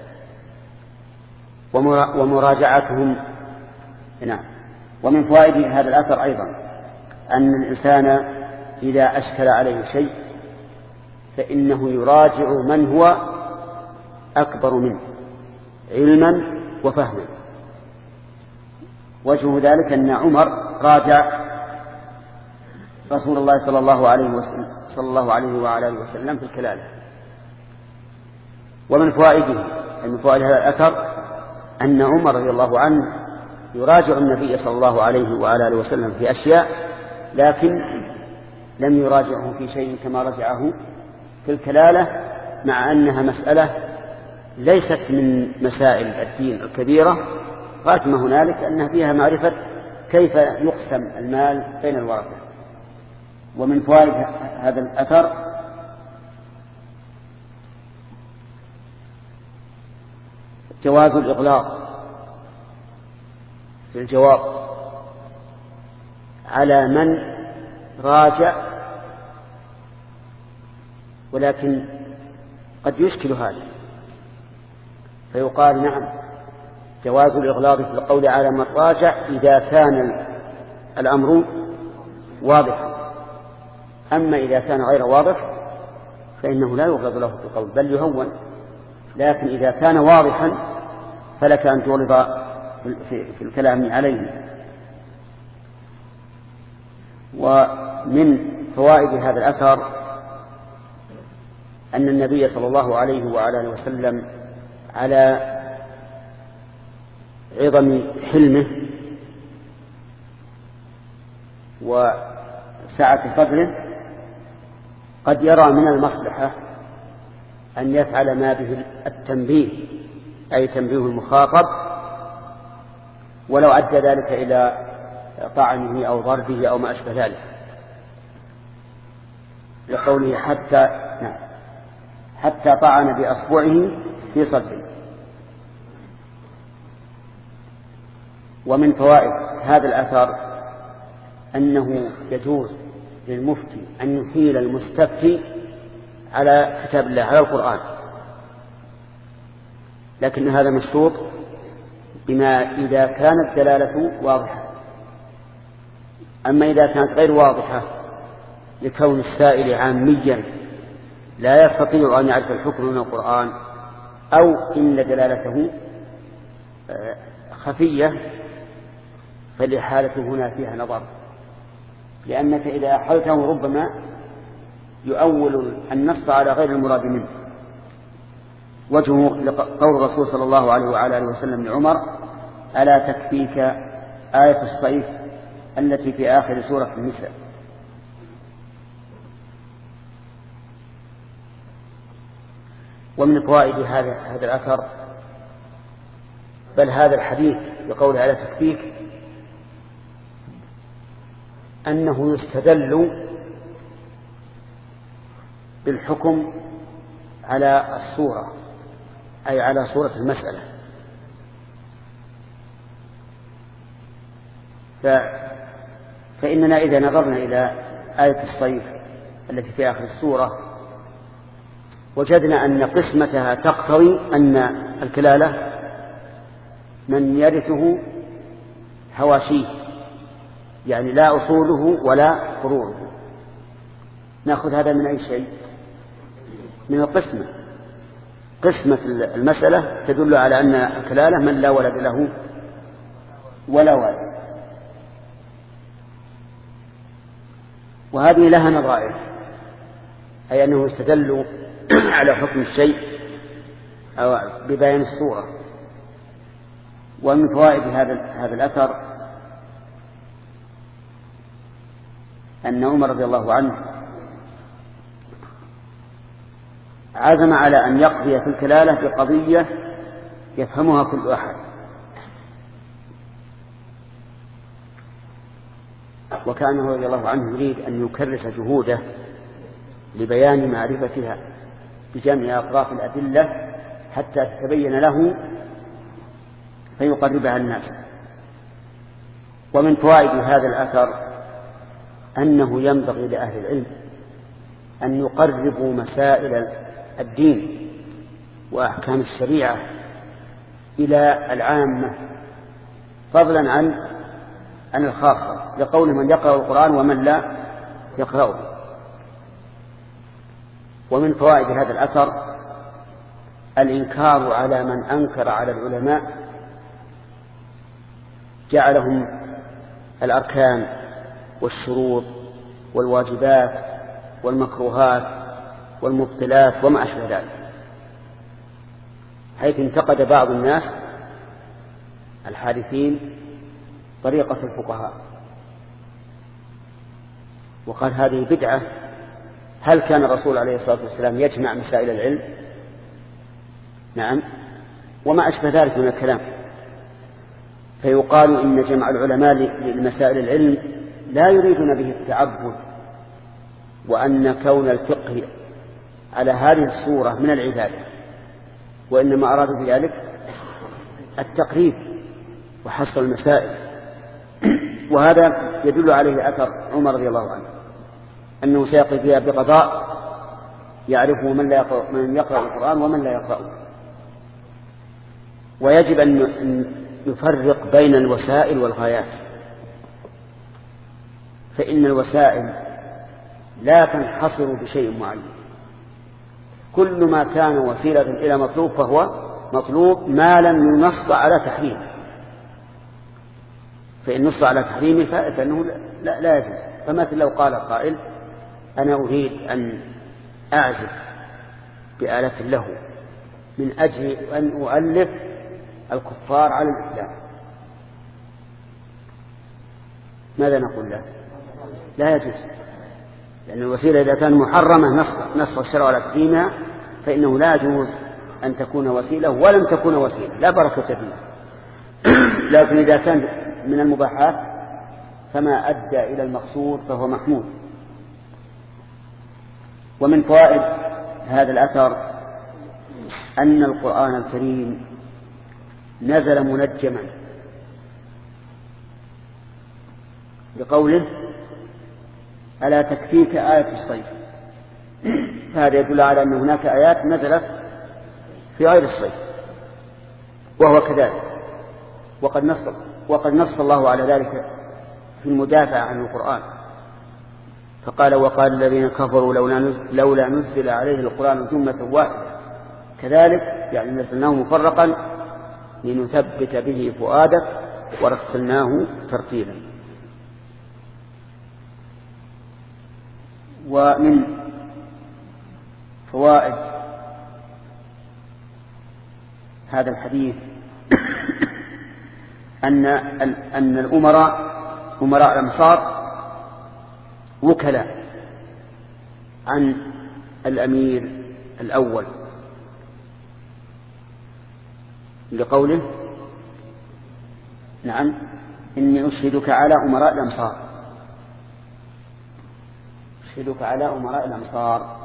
ومراجعتهم. نعم. ومن فوائد هذا الأثر أيضا أن الإنسان إذا أشكل عليه شيء فإنه يراجع من هو أكبر منه علما وفهما. وجه ذلك أن عمر راجع رسول الله صلى الله عليه وعلى آله وسلم في الكلالة. ومن فوائده من فوائد هذا الأثر أن عمر رضي الله عنه يراجع النبي صلى الله عليه وعلى آله وسلم في أشياء، لكن لم يراجعه في شيء كما رجعه في الكلالة، مع أنها مسألة ليست من مسائل الدين الكبيرة، غاية ما هنالك أنها فيها معرفة كيف يقسم المال بين الورثة. ومن فوائد هذا الأثر جواز الإغلاق في الجواب على من راجع، ولكن قد يشكل هذا، فيقال نعم جواز الإغلاق في القول على من راجع إذا كان الأمر واضحا، أما إذا كان غير واضح فإنه لا يغلظ له في القول بل يهون، لكن إذا كان واضحا فلك أن تغلظ في الكلام عليه. ومن فوائد هذا الأثر أن النبي صلى الله عليه وعلى آله وسلم على عظم حلمه وسعة صدره قد يرى من المصلحة أن يفعل ما به التنبيه، أي تنبيه المخاطب، ولو أدى ذلك إلى طعنه أو ضربه أو ما أشبه ذلك، لقوله حتى طعن بأصبعه في صدره. ومن فوائد هذا الأثر أنه يجوز للمفتي أن يحيل المستفتي على كتاب الله، على القرآن، لكن هذا مشروط بما إذا كانت دلالته واضحة. أما إذا كانت غير واضحة لكون السائل عاميا لا يستطيع أن يعرف الحكم من القرآن، أو إن دلالته خفية، فالإحالة هنا فيها نظر، لأنك إذا أحلته ربما يؤول النص على غير المراد منه. وجهه قول الرسول صلى الله عليه وعلى آله وسلم لعمر: ألا تكفيك آية الصيف التي في آخر سورة النساء. ومن فوائد هذا الأثر، بل هذا الحديث بقول ألا تكفيك، أنه يستدل بالحكم على الصورة، أي على صورة المسألة. فإننا إذا نظرنا إلى آية الصيف التي في آخر السورة وجدنا أن قسمتها تقتضي أن الكلالة من يرثه هواشيه، يعني لا أصوله ولا فروعه. نأخذ هذا من أي شيء؟ من القسمة. قسمة المسألة تدل على أن الكلالة من لا ولد له ولا والد، وهذه لها نظائر، أي أنه يستدل على حكم الشيء أو ببيان الصورة. ومن فوائد هذا الأثر أن عمر رضي الله عنه عزم على أن يقضي في الكلالة بقضية يفهمها كل أحد، وكان رضي الله عنه يريد أن يكرس جهوده لبيان معرفتها بجمع أطراف الأدلة حتى تتبين له فيقربها الناس. ومن فوائد هذا الأثر أنه ينبغي لأهل العلم أن يقربوا مسائل الدين وأحكام الشريعة إلى العامة فضلا عن الخاصة، لقول من يقرأ القرآن ومن لا يقرأه. ومن فوائد هذا الأثر الإنكار على من أنكر على العلماء جعلهم الأركان والشروط والواجبات والمكروهات والمبطلات وما أشبه ذلك، حيث انتقد بعض الناس الحادثين طريقة الفقهاء وقال هذه بدعة. هل كان الرسول عليه الصلاة والسلام يجمع مسائل العلم؟ نعم، وما أشبه ذلك من الكلام. فيقال إن جمع العلماء لمسائل العلم لا يريدون به التعبد، وأن كون الفقه على هذه الصورة من العبادة، وإنما أرادوا بذلك التقريب وحصر المسائل. وهذا يدل عليه أثر عمر رضي الله عنه أنه سيقضي فيها بقضاء يعرفه من يقرأ القرآن ومن لا يقرأه. ويجب أن يفرق بين الوسائل والغايات، فإن الوسائل لا تنحصر بشيء معين، كل ما كان وسيلة إلى مطلوب فهو مطلوب ما لم ينص على تحريمه، فإن نص على تحريمه فإنه لا يجوز. فمثل لو قال قائل أنا أريد أن أعزف بآلة له من أجل أن أؤلف الكفار على الإسلام، ماذا نقول له؟ لا يجوز، لأن الوسيلة إذا كان محرمة نص الشرع على تحريمها فإنه لا يجوز أن تكون وسيلة ولم تكون وسيلة، لا بركة فيها. لكن إذا كان من المباحات فما أدى إلى المقصود فهو محمود. ومن فوائد هذا الأثر أن القرآن الكريم نزل منجما بقوله ألا تكفيك آية الصيف، فهذا يدل على أن هناك آيات نزلت في غير الصيف، وهو كذلك. وقد نص الله على ذلك في المدافع عن القرآن، فقال وقال الذين كفروا لولا نزل عليه القرآن جملة واحدة كذلك، يعني نزلناه مفرقا لنثبت به فؤادك ورتلناه ترتيلا. ومن فوائد هذا الحديث أن أمراء الأمصار وكلاء عن الأمير الأول، لقوله نعم إني أشهدك على أمراء الأمصار، أشهدك على أمراء الأمصار.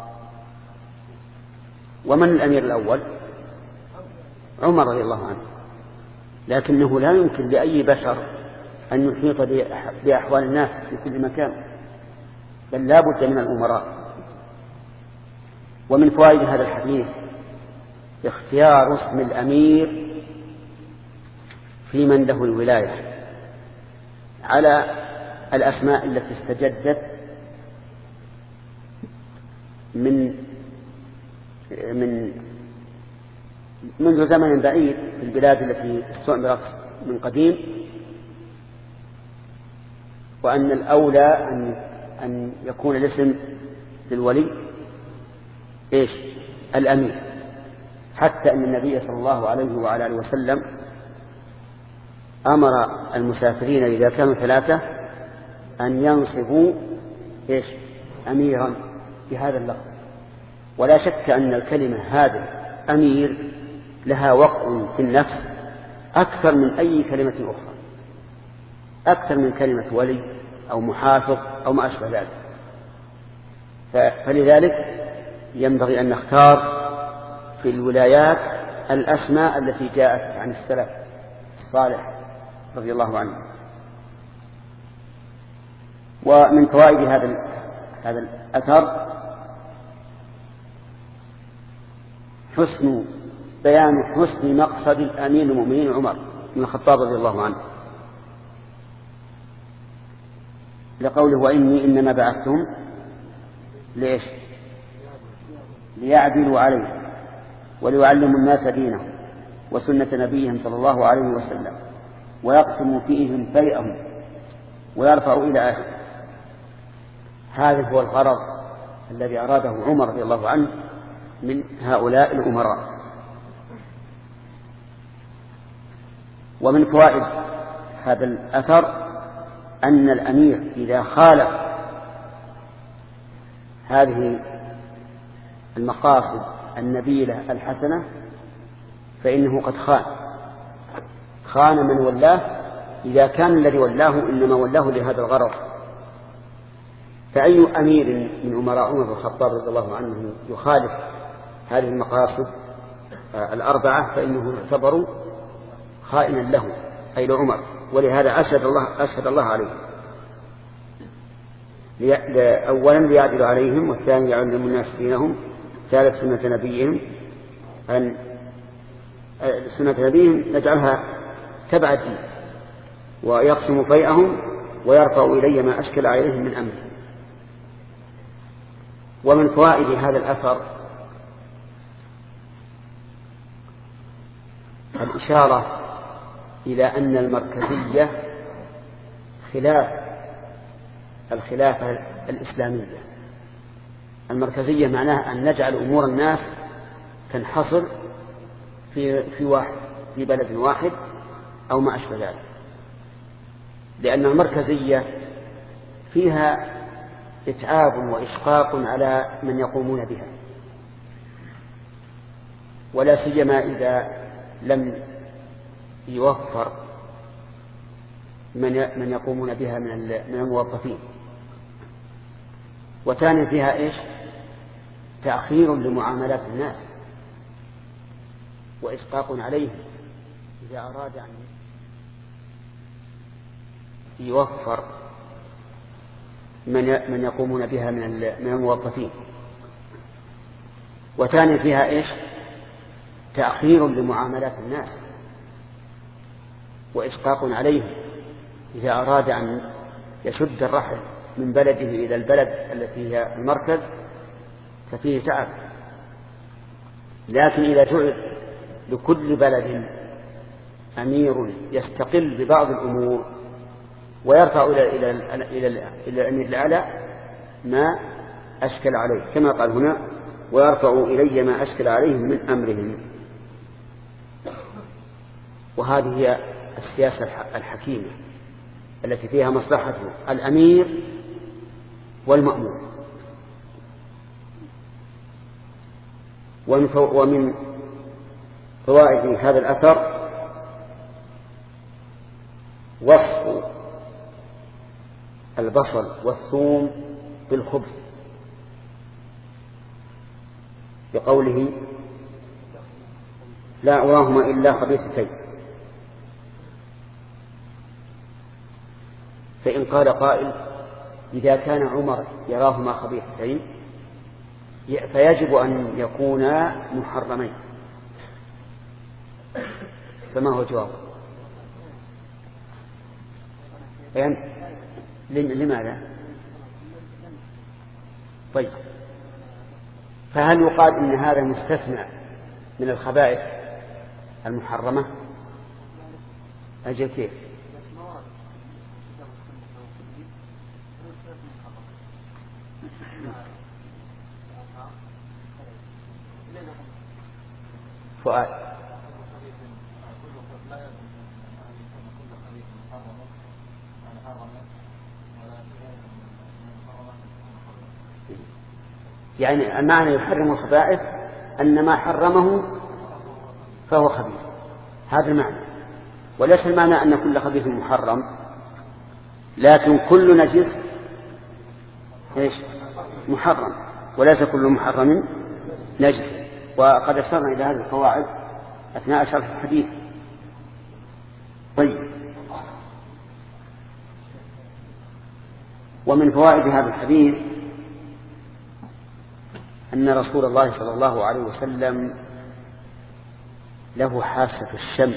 ومن الأمير الأول؟ عمر رضي الله عنه، لكنه لا يمكن لأي بشر أن يحيط بأحوال الناس في كل مكان، بل لا بد من الأمراء. ومن فوائد هذا الحديث اختيار اسم الأمير في من له الولاية على الأسماء التي استجدت منذ زمن بعيد في البلاد التي استعمرت من قديم، وأن الأولى أن يكون الاسم للولي إيش؟ الأمير، حتى أن النبي صلى الله عليه وعلى آله وسلم أمر المسافرين إذا كانوا 3 أن ينصبوا إيش؟ أميرا بهذا اللفظ. ولا شك أن الكلمة هذه أمير لها وقع في النفس أكثر من أي كلمة أخرى، أكثر من كلمة ولي أو محافظ أو ما أشبه ذلك. فلذلك ينبغي أن نختار في الولايات الأسماء التي جاءت عن السلف الصالح رضي الله عنه. ومن فوائد هذا الأثر بيان حسن مقصد الأمير المؤمنين عمر بن الخطاب رضي الله عنه، لقوله وإني إنما بعثتهم ليش؟ ليعدلوا عليه وليعلموا الناس دينهم وسنة نبيهم صلى الله عليه وسلم ويقسموا فيهم بيئهم ويرفعوا إلى آخره. هذا هو الغرض الذي أراده عمر رضي الله عنه من هؤلاء الأمراء. ومن فوائد هذا الأثر أن الأمير إذا خالف هذه المقاصد النبيلة الحسنة فإنه قد خان من ولاه إذا كان الذي ولاه إنما ولاه لهذا الغرض، فأي أمير من أمراء عمر بن الخطاب رضي الله عنه يخالف هذه المقاصد الأربعة فإنه يعتبر خائنا له أي لعمر، ولهذا أشهد الله عليه. أولا ليعدل عليهم، والثاني يعلم الناس دينهم، ثالث سنة نبيهم أن سنة نبيهم نجعلها تبع الدين، ويقسم فيئهم ويرفع إلي ما أشكل عليهم من أمر. ومن فوائد هذا الأثر الإشارة إلى أن المركزية خلاف الخلافة الإسلامية. المركزية معناها أن نجعل أمور الناس تنحصر في بلد واحد أو ما أشبه ذلك، لأن المركزية فيها إتعاب وإشقاق على من يقومون بها، ولا سيما إذا لم يوفر من يقومون بها من الموظفين. وثانيا فيها إيش؟ تأخير لمعاملات الناس وإشقاق عليهم إذا أراد أن يوفر من يقومون بها من الموظفين. وثانيا فيها إيش؟ تأخير لمعاملات الناس وإشقاق عليهم إذا أراد أن يشد الرحل من بلده إلى البلد التي هي المركز ففيه تعب. لكن إذا جعل لكل بلد أمير يستقل ببعض الأمور ويرفع إلى الأمير الأعلى ما أشكل عليه، كما قال هنا ويرفع إلي ما أشكل عليهم من أمرهم. وهذه هي السياسة الحكيمة التي فيها مصلحة الأمير والمأمور. ومن فوائد هذا الأثر وصف البصل والثوم بالخبث بقوله لا أراهما إلا خبيثتين. فإن قال قائل إذا كان عمر يراهما خبيثتين فيجب أن يكونا محرمين، فما هو جواب؟ لماذا؟ طيب، فهل يقال إن هذا مستثنى من الخبائث المحرمة؟ أجل كيف؟ فؤاد يعني المعنى يحرم الخبائث أن ما حرمه فهو خبيث، هذا المعنى. وليس المعنى أن كل خبيث محرم، لكن كل نجس إيش؟ محرم، وليس كل محرم نجس. وقد أشرنا إلى هذه القواعد أثناء شرح الحديث. طيب، ومن فوائد هذا الحديث أن رسول الله صلى الله عليه وسلم له حاسة الشم،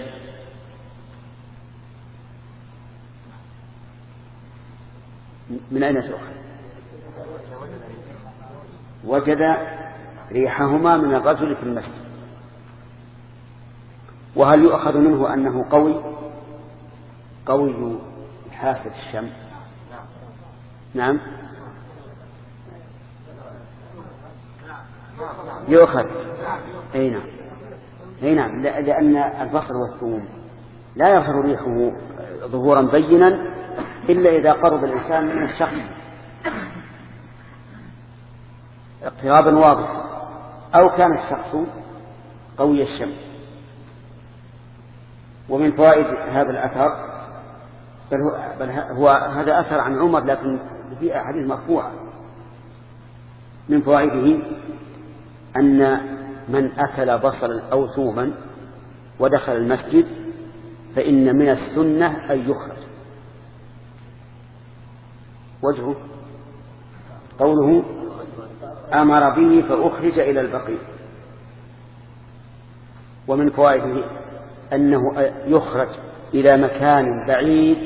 من أين تؤخذ؟ وجد ريحهما من الرجل في المسجد. وهل يؤخذ منه أنه قوي حاسة الشم؟ نعم يؤخذ. أي نعم، لأن البصل والثوم لا يظهر ريحه ظهورا بينا إلا إذا قرب الإنسان من الشخص اقترابا واضحا أو كان الشخص قوي الشم. ومن فوائد هذا الأثر بل هو هذا أثر عن عمر، لكن في أحاديث مرفوعة. من فوائده أن من أكل بصلا أو ثوما ودخل المسجد فإن من السنة أن يخرج. وجهه قوله أمر به فأخرج إلى البقيع. ومن فوائده أنه يخرج إلى مكان بعيد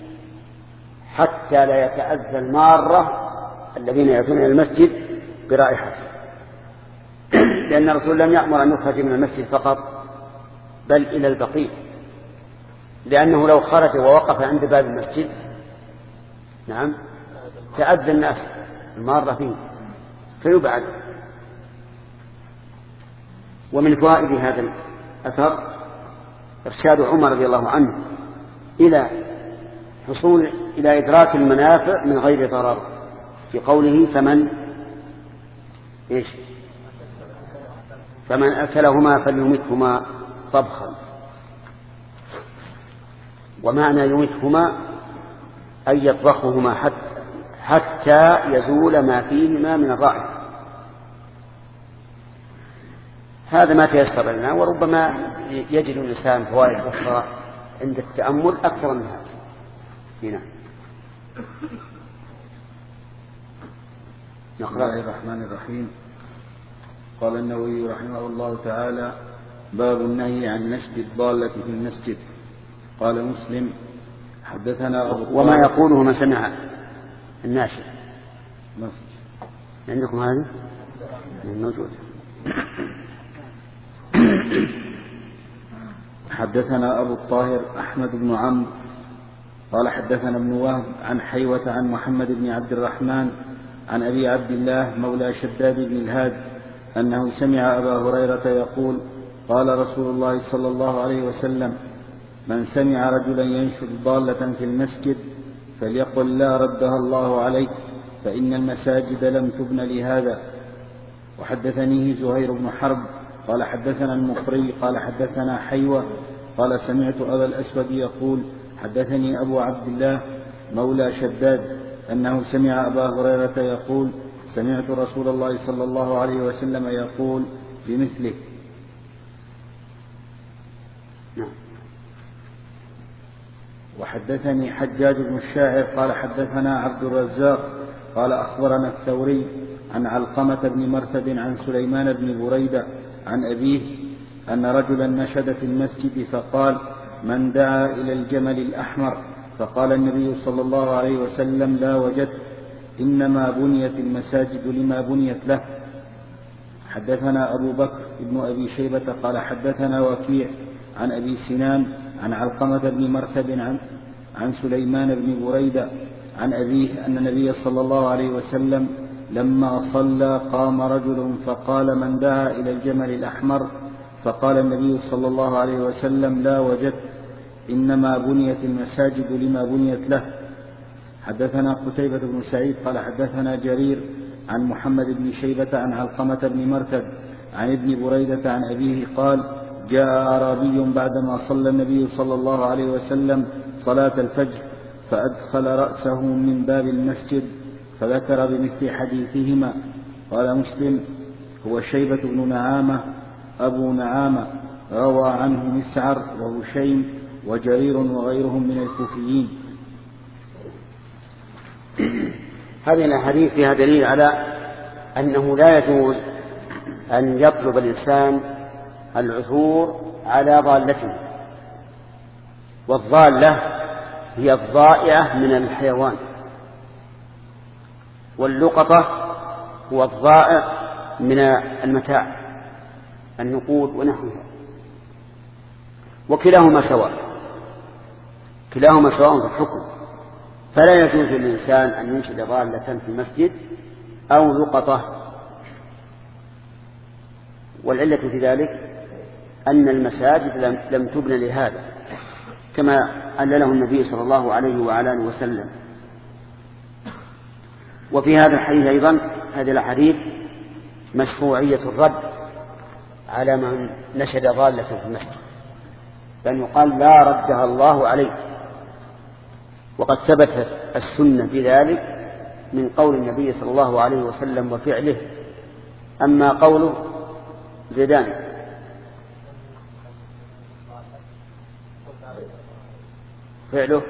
حتى لا يتأذى المارة الذين يأتون إلى المسجد برائحته، لأن الرسول لم يأمر أن يخرج من المسجد فقط بل إلى البقيع، لأنه لو خرج ووقف عند باب المسجد نعم تأذى الناس المارة فيه فيبعد. ومن فوائد هذا الأثر إرشاد عمر رضي الله عنه إلى إدراك المنافع من غير ضرر، في قوله فمن أكلهما فليمتهما طبخا. ومعنى يمتهما أن يطبخهما حتى يزول ما فيهما من الرائحة. هذا ما تيسر لنا، وربما يجد الإنسان فوائد أخرى عند التأمل أكثر من هذا. هنا بسم الله الرحمن الرحيم. قال النووي رحمه الله تعالى: باب النهي عن نشد الضالة في المسجد. قال مسلم: حدثنا أبو وما يقوله من سمع الناشد. عندكم هذا موجود. حدثنا أبو الطاهر أحمد بن عمرو قال حدثنا ابن وهب عن حيوة عن محمد بن عبد الرحمن عن أبي عبد الله مولى شداد بن الهاد أنه سمع أبا هريرة يقول: قال رسول الله صلى الله عليه وسلم: من سمع رجلا ينشد ضالة في المسجد فليقل لا ردها الله عليه، فإن المساجد لم تبن لهذا. وحدثنيه زهير بن حرب قال حدثنا المقري قال حدثنا حيوة قال سمعت أبا الأسود يقول: حدثني أبو عبد الله مولى شداد أنه سمع أبا هريرة يقول: سمعت رسول الله صلى الله عليه وسلم يقول بمثله. وحدثني حجاج بن الشاعر قال حدثنا عبد الرزاق قال أخبرنا الثوري عن علقمة بن مرثد عن سليمان بن بريدة عن أبيه أن رجلا نشد في المسجد فقال: من دعا إلى الجمل الأحمر؟ فقال النبي صلى الله عليه وسلم: لا وجدت، إنما بنيت المساجد لما بنيت له. حدثنا أبو بكر بن أبي شيبة قال حدثنا وكيع عن أبي سنان عن علقمة بن مرثد عن سليمان بن بريدة عن أبيه أن النبي صلى الله عليه وسلم لما صلى قام رجل فقال: من دعا إلى الجمل الأحمر؟ فقال النبي صلى الله عليه وسلم: لا وجدت، إنما بنيت المساجد لما بنيت له. حدثنا قتيبة بن سعيد قال حدثنا جرير عن محمد بن شيبة عن علقمة بن مرثد عن ابن بريدة عن أبيه قال: جاء أعرابي بعدما صلى النبي صلى الله عليه وسلم صلاة الفجر فأدخل رأسه من باب المسجد فذكر بمثل حديثهما. قال مسلم: هو شيبة بن نعامة أبو نعامة، روى عنه مسعر وهشيم وجرير وغيرهم من الكوفيين. هذه الأحاديث فيها دليل على أنه لا يجوز أن يطلب الإنسان العثور على ضالته، والضالة هي الضائعة من الحيوان، واللقطة هو الضائع من المتاع النقود ونحوها، وكلاهما سواء، كلاهما سواء في الحكم. فلا يجوز للإنسان أن ينشد ضالة في المسجد أو لقطة. والعلة في ذلك أن المساجد لم تبن لهذا، كما علله النبي صلى الله عليه وعلى آله وسلم. وفي هذا الحديث أيضا، هذه الحديث مشروعية الرد على من نشد ضالة في المسجد، بأن يقال: لا ردها الله عليه. وقد ثبتت السنة بذلك من قول النبي صلى الله عليه وسلم وفعله. أما قوله زيدان فعله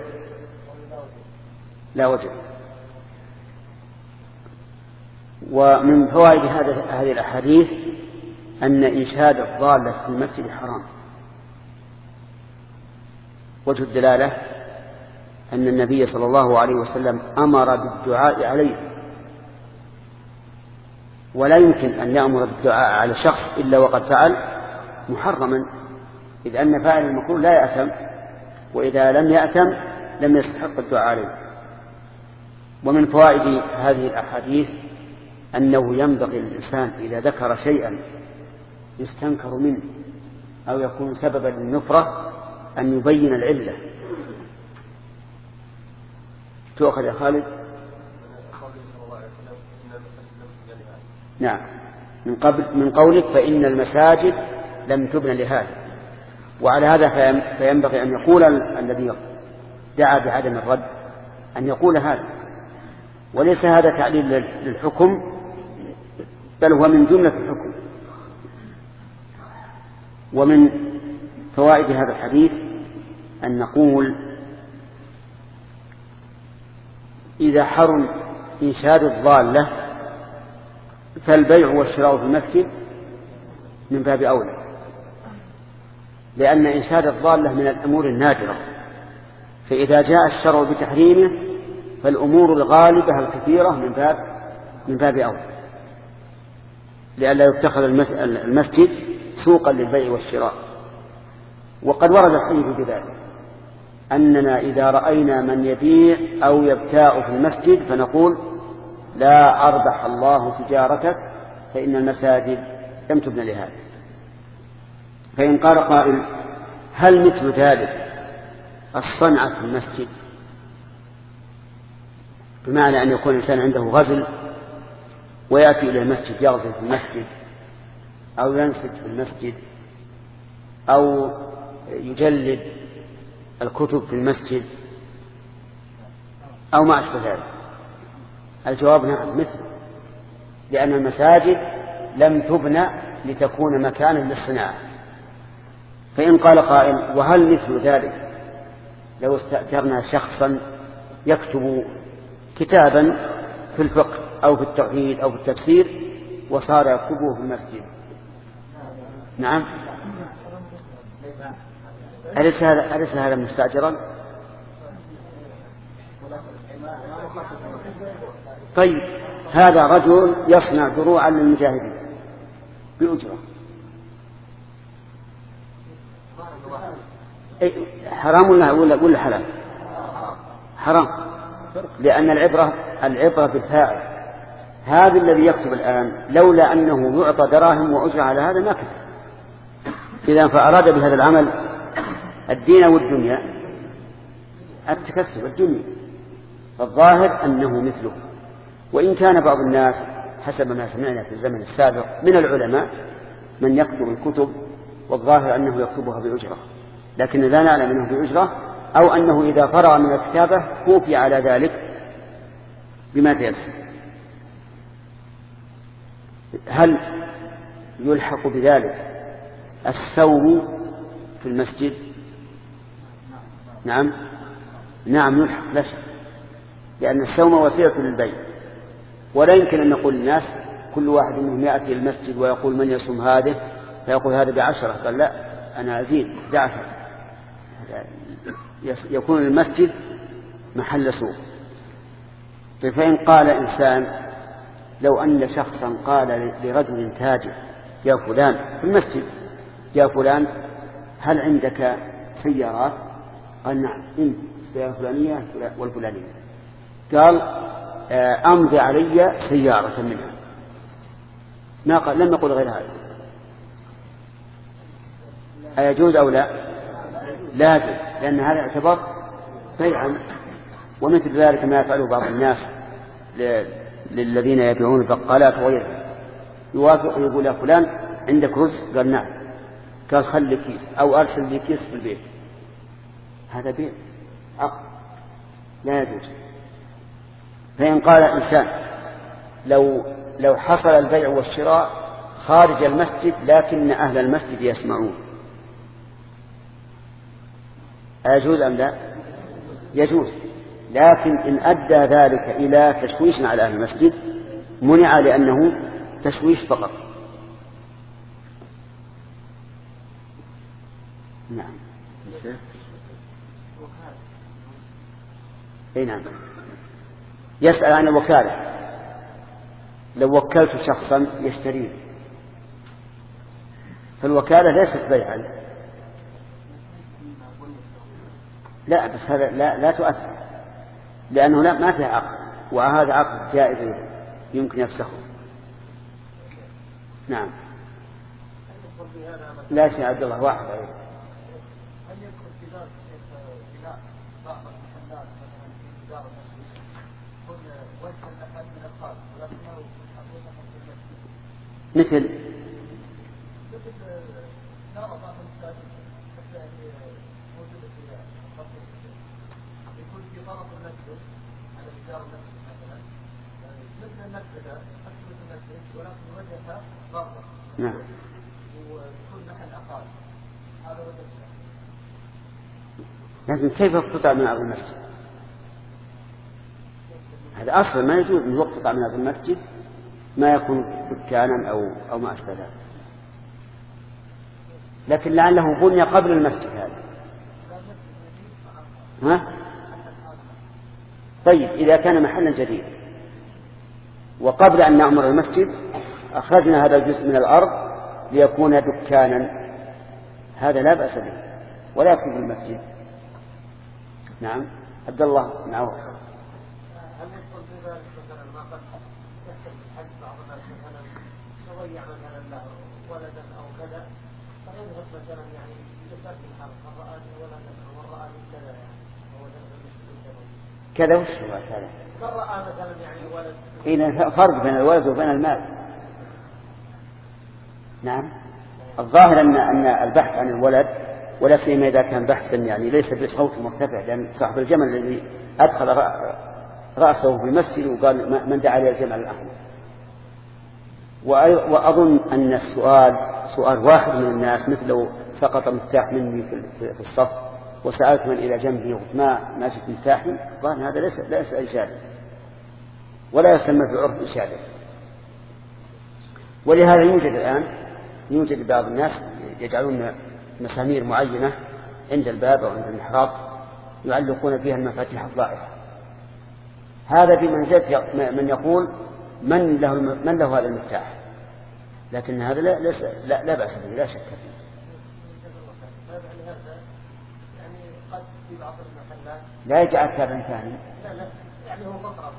لا وجه. ومن فوائد هذه الأحاديث أن إنشاد الضالة في المسجد حرام. وجه الدلالة أن النبي صلى الله عليه وسلم أمر بالدعاء عليه، ولا يمكن أن يأمر بالدعاء على شخص إلا وقد فعل محرما، إذ أن فاعل المكروه لا يأثم، وإذا لم يأثم لم يستحق الدعاء عليه. ومن فوائد هذه الأحاديث أنه ينبغي للإنسان إذا ذكر شيئا يستنكر منه أو يكون سببا للنفرة أن يبين العلة. تؤخذ يا خالد؟ نعم، من قولك فإن المساجد لم تبنى لهذا. وعلى هذا فينبغي أن يقول الذي دعا بعدم الرد أن يقول هذا، وليس هذا تعليل للحكم، بل هو من جملة الحكم. ومن فوائد هذا الحديث أن نقول إذا حرم إنشاد الضالة فالبيع والشراء في المسجد من باب أولى، لأن إنشاد الضالة من الأمور النادرة، فإذا جاء الشرع بتحريمه فالأمور الغالبة الكثيرة من باب أولى، لئلا يتخذ المسجد سوقا للبيع والشراء. وقد ورد الحديث بذلك أننا إذا رأينا من يبيع أو يبتاع في المسجد فنقول لا أربح الله تجارتك فإن المساجد لم تبنى لهذا. فإن قال قائل هل مثل ذلك الصنعة في المسجد، بمعنى أن يكون الإنسان عنده غزل ويأتي إلى المسجد يغزل في المسجد أو ينسج في المسجد أو يجلد الكتب في المسجد أو ما أشبه ذلك؟ الجواب نعم مثل، لأن المساجد لم تبنى لتكون مكانا للصناعة. فإن قال قائل وهل مثل ذلك لو استأجرنا شخصا يكتب كتابا في الفقه أو في التوحيد أو في التفسير وصار يكتبه في المسجد؟ نعم. أليس هذا مستأجرا؟ طيب هذا رجل يصنع دروعا للمجاهدين بأجرة، حرام ولا حلال؟ حرام، لأن العبرة بالفاعل. هذا الذي يكتب الآن لولا أنه يعطى دراهم وأجرة على هذا ما كتب. إذا فأراد بهذا العمل الدين والدنيا، التكسب الدنيا، فالظاهر أنه مثله. وإن كان بعض الناس حسب ما سمعنا في الزمن السابق من العلماء من يكتب الكتب والظاهر أنه يكتبها بأجرة، لكن لا نعلم أنه بأجرة أو أنه إذا فرغ من الكتابة كوفي على ذلك بما تيسر. هل يلحق بذلك السوم في المسجد؟ نعم يلحق لا شك، لأن السوم وسيلة للبيع، ولا يمكن أن نقول للناس كل واحد منهم يأتي المسجد ويقول من يصوم هذه فيقول هذا ب10، قال لا أنا أزيد ب10. يكون المسجد محل سوق. فإن قال إنسان لو أن شخصا قال لرجل تاجر يا فلان في المسجد يا فلان هل عندك سيارات؟ قال نعم إن السيارة الفلانية والفلانية. قال أمضي علي سيارة منها، ما قال لم يقل غير هذا. أيجوز أو لا؟ لا يجوز، لأن هذا يعتبر بيعا. ومثل ذلك ما يفعله بعض الناس للذين يبيعون البقالات وغيرها، يوافق يقول يا فلان عندك رز؟ قال نعم. قال خلي كيس أو أرسل لي كيس في البيت، هذا بيع عقد. لا يجوز. فإن قال الإنسان لو حصل البيع والشراء خارج المسجد لكن أهل المسجد يسمعون، أيجوز أم لا؟ يجوز، لكن إن أدى ذلك إلى تشويش على أهل المسجد منع لأنه تشويش فقط. نعم. أي نعم. يسأل عن الوكالة. لو وكلت شخصا يشتريه فالوكالة ليست بيعا، لا بس هذا لا تؤثر لأنه ما فيه عقد، وهذا عقد جائز يمكن يفسخه. نعم. لا شيء عبد الله واحد أيضا. هل يدخل في ذلك بناء بعض المحلات مثلا في دار المسجد يكون وجه الأحد من الخارج ولكنه حقيقة في المسجد مثل نرى بعض المساجد موجودة في خط يكون في طرف المسجد على جدار المسجد مثلا مثل المسجد أكبر المسجد ولكن وجهها غربة. نعم. ويكون محل أقل هذا وجهها. لكن كيف تقطع من أرض المسجد؟ هذا أصلا ما يجوز أن يقطع من أرض المسجد ما يكون دكانا أو ما أشبه ذلك، لكن لعله بني قبل المسجد هذا. ها؟ طيب إذا كان محلا جديد وقبل أن نعمر المسجد أخرجنا هذا الجزء من الأرض ليكون دكانا، هذا لا بأس به ولا يكون في المسجد. نعم. عبد الله نعم. هل يدخل في ذلك مثلا ما قد يحصل في الحج بعض الناس مثلا يضيع مثلا له ولدا أو كذا فيذهب مثلا يعني يسأل في الحرب هل رآني ولدا أو رآني كذا يعني هو كذا وش هو هذا؟ من رأى مثلا يعني ولد. إذا فرق بين الولد وبين المال. نعم. الظاهر أن البحث عن الولد ولا سيما إذا كان بحثا يعني ليس بصوت مرتفع، لأن صاحب الجمل الذي أدخل رأسه في المسجد وقال من دعا لي الجمل الأحمر. وأظن أن السؤال سؤال واحد من الناس، مثل لو سقط مفتاح مني في الصف وسألت من إلى جنبي ما جئت مفتاحي، ظن هذا ليس إنشادا ولا يسمى في العرف إنشادا. ولهذا يوجد بعض الناس يجعلون مسامير معينة عند الباب أو عند المحراب يعلقون فيها المفاتيح الضائعة. هذا بمنزلة من يقول من له هذا المفتاح، لكن هذا لا بأس به لا شك فيه. يعني قد في بعض المحلات لا يجعل كابا ثاني. لا يعني هو فقرة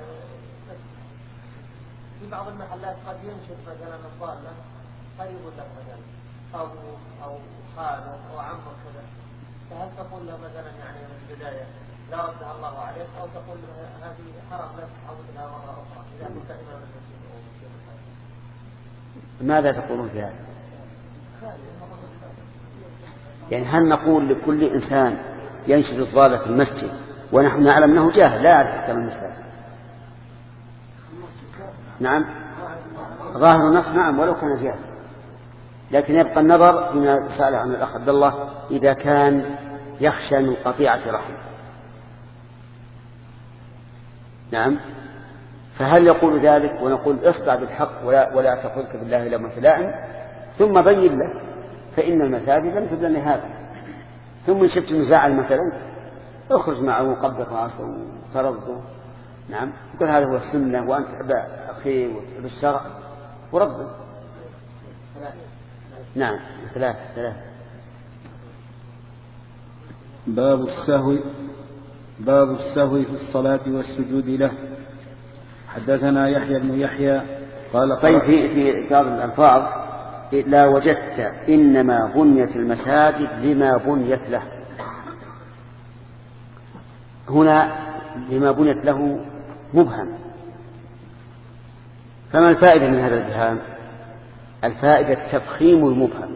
في بعض المحلات قد ينشد مثلا الضالة قريب لك مثلا أو خاله أو عمه كذا، فهل تقول له مثلا يعني من البداية لا ردها الله عليك، أو تقول له هذه حرم لك عودها مرة أخرى إذا كنت إمام المسجد أو مسجد؟ ماذا تقولون في هذا؟ يعني هل نقول لكل إنسان ينشد الضالة في المسجد ونحن نعلم أنه جاهل لا يعرف أحكام المساجد؟ نعم. ظاهر النص نعم ولو كان جاهل، لكن يبقى النظر فيما سأل عن الأخ عبد الله إذا كان يخشى من قطيعة رحم. نعم. فهل يقول ذلك ونقول اصدع بالحق ولا تقولك بالله لومة لائم، ثم بين له فإن المساجد لم تبنى لهذا، ثم شفت مزاعل مثلا اخرج معه وقبض راسه وترضه. نعم. يقول هذا هو السنة وأنت تحب أخيه وتحب الشرع وربه. نعم. ثلاثة. باب السهو في الصلاة والسجود له. حدثنا يحيى بن يحيى قال طيب في بعض الألفاظ لا وجدت إنما بنيت المساجد لما بنيت له، هنا لما بنيت له مبهم، فما الفائدة من هذا الإبهام؟ الفائدة تفخيم المبهم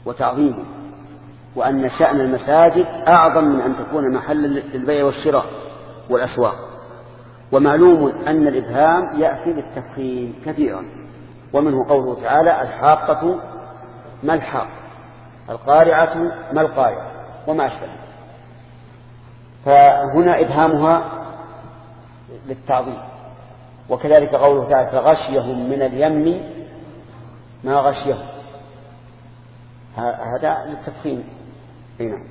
وتعظيمه، وأن شأن المساجد أعظم من أن تكون محلا للبيع والشراء، والأسواق. ومعلوم أن الإبهام يأتي للتفخيم كثيرا، ومنه قوله تعالى الحاقة ما الحاقة، القارعة ما القارعة، وما أشبه. فهنا إبهامها للتعظيم. وكذلك قوله تعالى فغشيهم من اليم ما غشيهم، هذا للتفخيم. هنا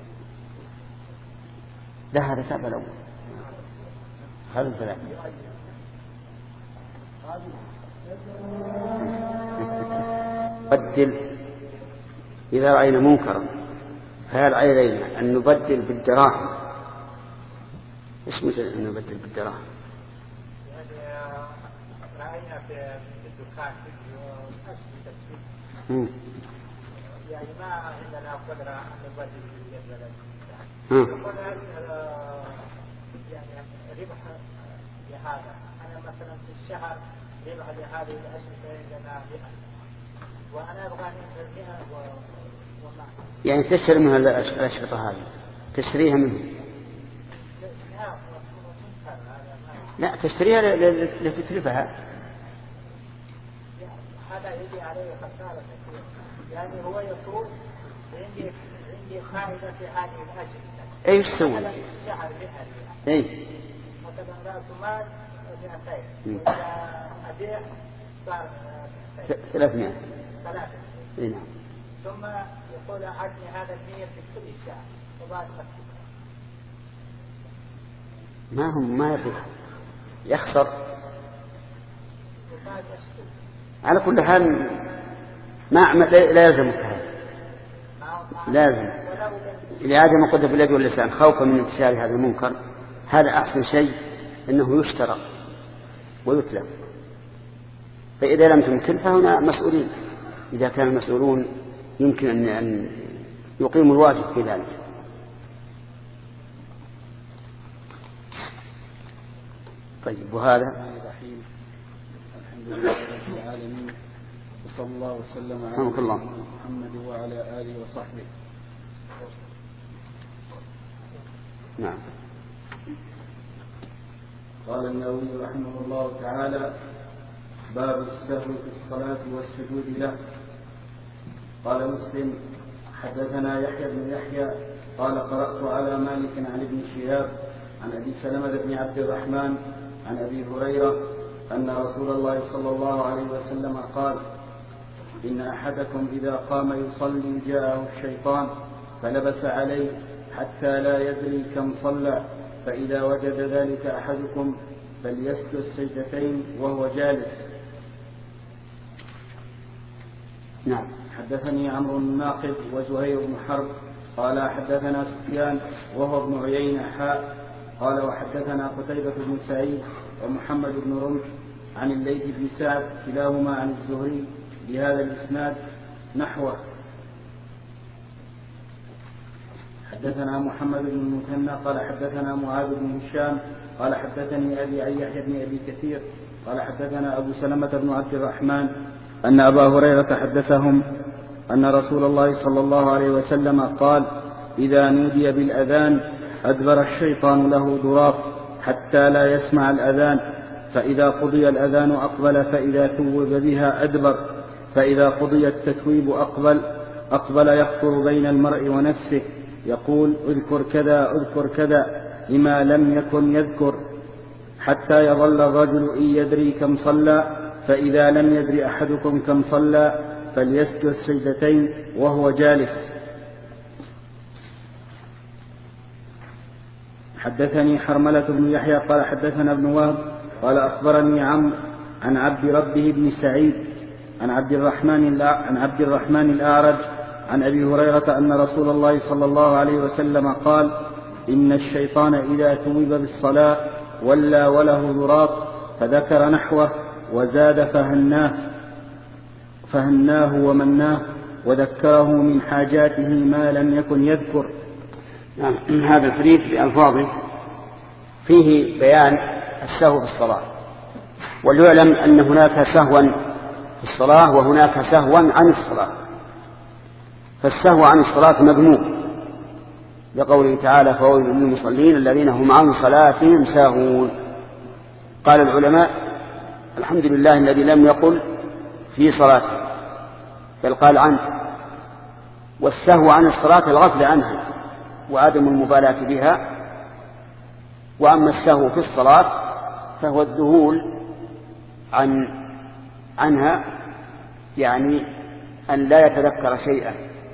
لا، هذا تابع الأول، هذا ثلاثة. بدل إذا رأينا منكرا فهل علينا أن نبدل بالدراهم؟ إيش مثل أن نبدل بالدراهم؟ رأينا في الدكان يعني ما عندنا قدرة أن نبدل بالبلد. يعني ربح لهذا، أنا مثلا في الشهر ربح لهذه الأشرطة عندنا 100، وأنا أبغى 100 وما يعني تشتري منها الأشرطة هذه، تشتريها منه؟ لا، تشتريها لتتلفها. هذا يجي عليه خسارة كثيرة، يعني هو يقول عندي فائدة في هذه الأشرطة. أي وش تسوي؟ الشهر 100 أي مثلا رأس مال 200، وإذا أبيع صار 300. نعم. ثم يقول أعطني هذا 100 في كل شهر، وبعد ما يربح، يخسر. على كل حال لا يلزمك هذا، لازم لعدم قدرة باليد واللسان خوفا من انتشار هذا المنكر. هذا أحسن شيء أنه يشترى ويتلف، فإذا لم تمكن فهنا مسؤولين، إذا كان المسؤولون يمكن أن يقيموا الواجب في ذلك. طيب، وهذا الحمد لله رب العالمين، وصلى الله وسلم على محمد وعلى آله وصحبه. نعم. قال النووي رحمه الله تعالى: باب السهو في الصلاة والسجود له. قال مسلم: حدثنا يحيى بن يحيى قال قرأت على مالك عن ابن شهاب عن أبي سلمة بن عبد الرحمن عن أبي هريرة أن رسول الله صلى الله عليه وسلم قال: إن أحدكم إذا قام يصلي جاءه الشيطان فلبس عليه حتى لا يدري كم صلى، فإذا وجد ذلك أحدكم فليسجد سجدتين وهو جالس. نعم. حدثني عمرو الناقد وزهير بن حرب قال حدثنا سفيان وهو ابن عيينة قال وحدثنا قتيبة بن سعيد ومحمد بن رمح عن الليث بن سعد كلاهما عن الزهري بهذا الإسناد نحوه. حدثنا محمد بن المثنى قال حدثنا معاذ بن هشام قال حدثني أبي عن يحيى بن أبي كثير قال حدثنا أبو سلمة بن عبد الرحمن أن أبا هريرة حدثهم أن رسول الله صلى الله عليه وسلم قال: إذا نودي بالأذان أدبر الشيطان له ضراط حتى لا يسمع الأذان، فإذا قضي الأذان أقبل، فإذا ثوب بها أدبر، فإذا قضي التثويب أقبل يخطر بين المرء ونفسه يقول: اذكر كذا اذكر كذا لما لم يكن يذكر، حتى يظل الرجل إن يدري كم صلى، فإذا لم يدري أحدكم كم صلى فليسجد سجدتين وهو جالس. حدثني حرملة بن يحيى قال حدثنا ابن وهب قال أخبرني عمرو عن عبد ربه بن سعيد عن عبد الرحمن الأعرج عن أبي هريرة أن رسول الله صلى الله عليه وسلم قال: إن الشيطان إذا ثوب بالصلاة ولى وله ضراط، فذكر نحوه وزاد فهناه ومناه وذكره من حاجاته ما لم يكن يذكر. هذا الحديث بألفاظه فيه بيان السهو في الصلاة، وليعلم أن هناك سهوا في الصلاة وهناك سهوا عن الصلاة. فالسهو عن الصلاة مذموم لقوله تعالى فويل للمصلين الذين هم عن صلاتهم ساهون. قال العلماء الحمد لله الذي لم يقل في صلاته بل قال عنه، والسهو عن الصلاة الغفل عنها وعدم المبالاة بها. وأما السهو في الصلاة فهو الذهول عنها، يعني أن لا يتذكر شيئا.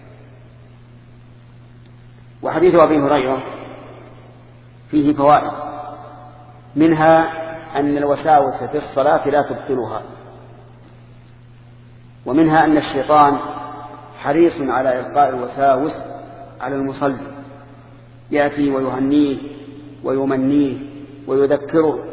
وحديث أبي هريرة فيه فوائد، منها أن الوساوس في الصلاة لا تبطلها، ومنها أن الشيطان حريص على إلقاء الوساوس على المصلي، يأتي ويهنيه ويمنيه ويذكره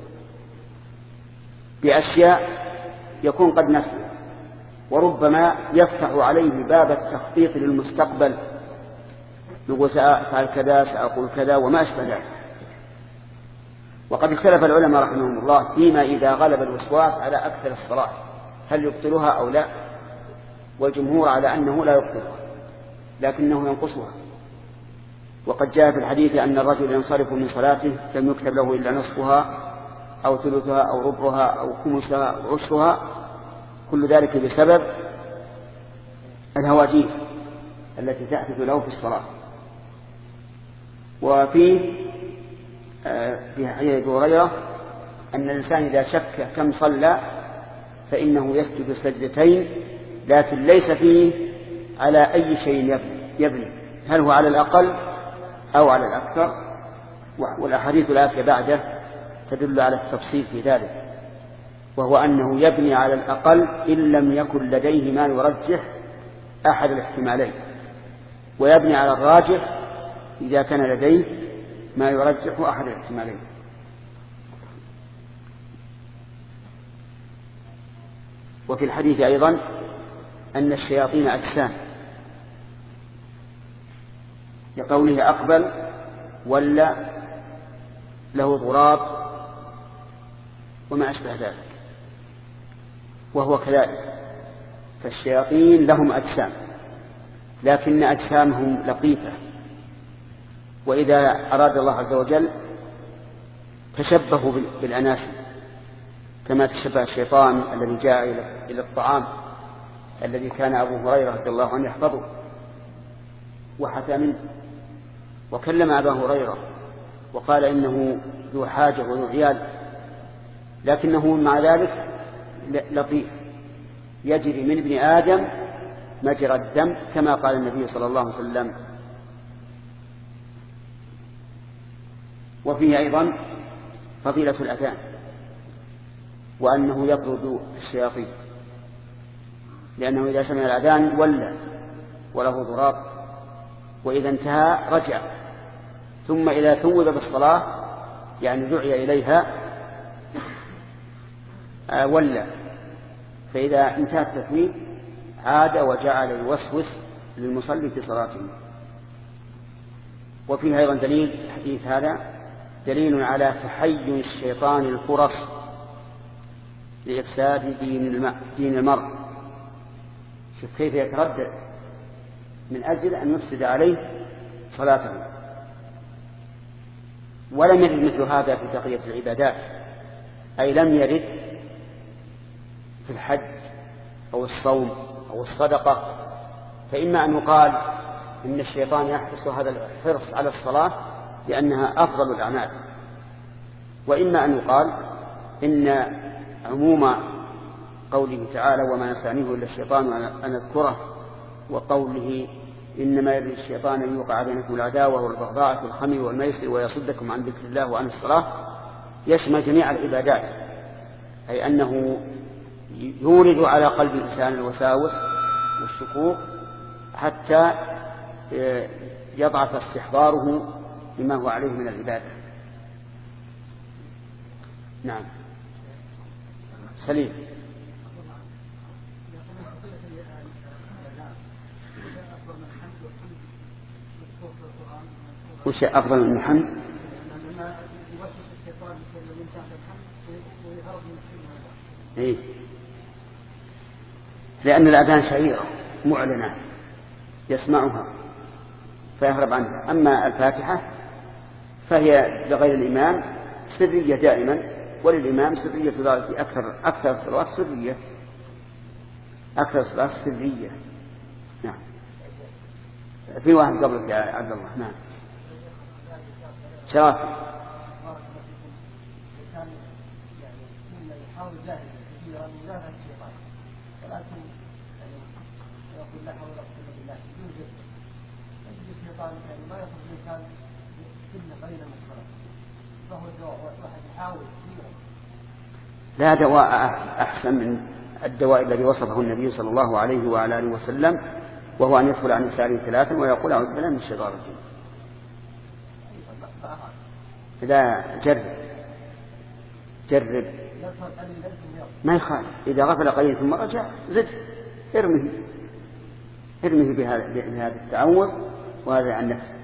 بأشياء يكون قد نسي، وربما يفتح عليه باب التخطيط للمستقبل، يقول سأفعل كذا سأقول كذا وما أشبه ذلك. وقد اختلف العلماء رحمهم الله فيما إذا غلب الوسواس على أكثر الصلاة هل يبطلها أو لا، والجمهور على أنه لا يبطلها لكنه ينقصها. وقد جاء في الحديث أن الرجل ينصرف من صلاته لم يكتب له إلا نصفها أو ثلثها أو ربعها أو خمسها أو عشرها، كل ذلك بسبب الهواجيس التي تحدث له في الصلاة. وفي حديث أبي هريرة أن الإنسان إذا شك كم صلى فإنه يسجد سجدتين، لكن ليس فيه على أي شيء يبني، هل هو على الأقل أو على الأكثر. والأحاديث الآتية بعده تدل على التفصيل في ذلك، وهو أنه يبني على الأقل إن لم يكن لديه ما يرجح أحد الاحتمالين، ويبني على الراجح إذا كان لديه ما يرجح أحد الاحتمالين. وفي الحديث أيضا أن الشياطين أجسام، لقوله أقبل ولا له ضراب وما أشبه ذلك، وهو كذلك. فالشياطين لهم أجسام لكن أجسامهم لطيفة، وإذا أراد الله عز وجل تشبهوا بالأناسي كما تشبه الشيطان الذي جاء إلى الطعام الذي كان أبو هريرة رضي الله عنه يحفظه وحثى منه، وكلم أبا هريرة وقال إنه ذو حاجة وذو عيال، لكنه مع ذلك لطيف يجري من ابن آدم مجرى الدم كما قال النبي صلى الله عليه وسلم. وفيه أيضا فضيلة الأذان، وأنه يطرد الشياطين، لأنه إذا سمع الأذان ولى وله ضراب، وإذا انتهى رجع، ثم إذا ثوب بالصلاة يعني دعي إليها ولى، فإذا انتهى التثويب عاد وجعل يوسوس للمصلي في صلاته. وفيه أيضا دليل الحديث هذا دليل على تحين الشيطان الفرص لإفساد دين المرء. شوف كيف يتردد من أجل أن يفسد عليه صلاته. ولم يرد مثل هذا في بقية العبادات، أي لم يرد في الحج أو الصوم أو الصدقة، فإما أن يقال إن الشيطان يحرص هذا الحرص على الصلاة لأنها أفضل الأعمال، وإما أن يقال إن عموم قوله تعالى وما نسانيه إلا الشيطان أن أذكره، وقوله إنما يريد الشيطان أن يوقع بينكم العداوة والبغضاء في الخمر والميسر ويصدكم عن ذكر الله وعن الصلاة، يشمل جميع العبادات، أي أنه يورد على قلب الإنسان الوساوس والشكوك حتى يضعف استحضاره لما هو عليه من العبادة. نعم سليم. وش أفضل من الحمد؟ إيه؟ لأن الأذان شعيرة معلنة يسمعها، فيهرب عنها. أما الفاتحة فهي لغير الإمام سرية دائما، وللإمام سرية في أكثر الصلوات سرية، أكثر الصلوات سرية. نعم. في واحد قبلك يا عبد الله. نعم. شرافي. يحاول جاهدا كثيرا يدافع الشيطان، ولكن يقول لا حول ولا قوة إلا بالله يوجد يجد الشيطان ما يخرج الإنسان إلا قليلا من الصلاة، فهو الدواء واحد يحاول كثيرا. لا دواء أحسن من الدواء الذي وصفه النبي صلى الله عليه وعلى آله وسلم، وهو أن يدخل عن يساره 3 ويقول أعوذ بالله من الشيطان الرجيم. إذا جرب ما يخالف، إذا غفل قليل ثم رجع زد ارمه بهذا التعوذ وهذا عن نفسه.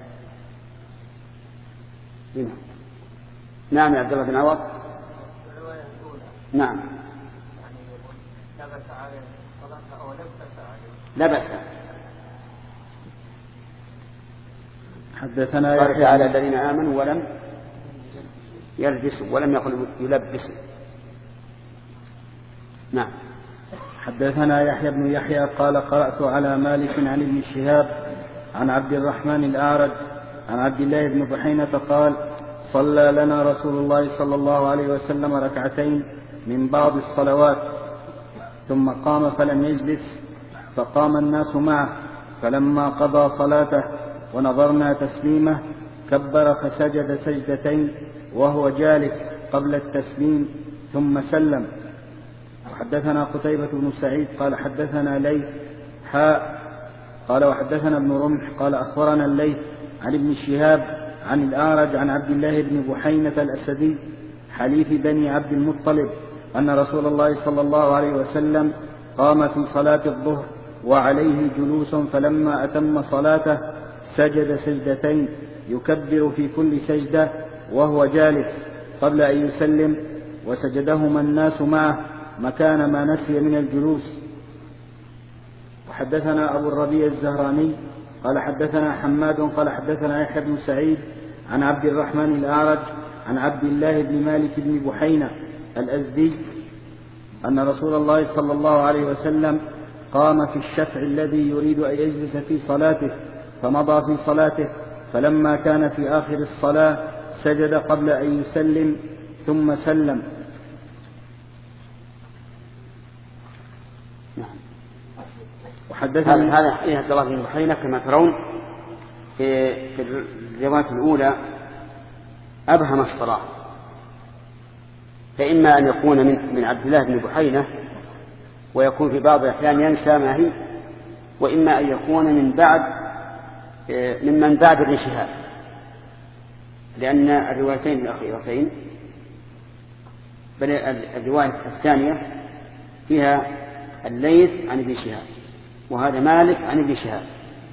نعم يا عبد الله بن عوض. نعم. لبس. حدثنا قال تعالى الذين آمنوا ولم يلبسوا، ولم يقل يلبسوا. نعم. حدثنا يحيى بن يحيى قال قرأت على مالك عن ابن شهاب عن عبد الرحمن الأعرج عن عبد الله بن بحينة قال صلى لنا رسول الله صلى الله عليه وسلم ركعتين من بعض الصلوات ثم قام فلم يجلس، فقام الناس معه، فلما قضى صلاته ونظرنا تسليمه كبر فسجد سجدتين وهو جالس قبل التسليم ثم سلم. وحدثنا قتيبة بن سعيد قال حدثنا ليث قال وحدثنا ابن رمح قال أخبرنا الليث عن ابن شهاب عن الأعرج عن عبد الله بن بحينة الأسدي حليف بني عبد المطلب أن رسول الله صلى الله عليه وسلم قام في صلاة الظهر وعليه جلوس، فلما أتم صلاته سجد سجدتين يكبر في كل سجدة وهو جالس قبل أن يسلم، وسجدهما الناس معه مكان ما نسي من الجلوس. وحدثنا أبو الربيع الزهراني قال حدثنا حماد قال حدثنا يحيى بن سعيد عن عبد الرحمن الأعرج عن عبد الله بن مالك بن بحينة الأزدي أن رسول الله صلى الله عليه وسلم قام في الشفع الذي يريد أن يجلس في صلاته، فمضى في صلاته، فلما كان في آخر الصلاة سجد قبل أن يسلم ثم سلم. وحدثنا هذا حديث عبد الله بن بحينة كما ترون في الرواية الأولى أبهم الصلاة، فإما أن يكون من عبد الله بن بحينة ويكون في بعض الأحيان ينسى ما هي، وإما أن يكون ممن بعد ابن شهاب، لأن الروايتين الأخيرتين بل الرواية الثانية فيها الليث عن ابن شهاب وهذا مالك عن ابن شهاب،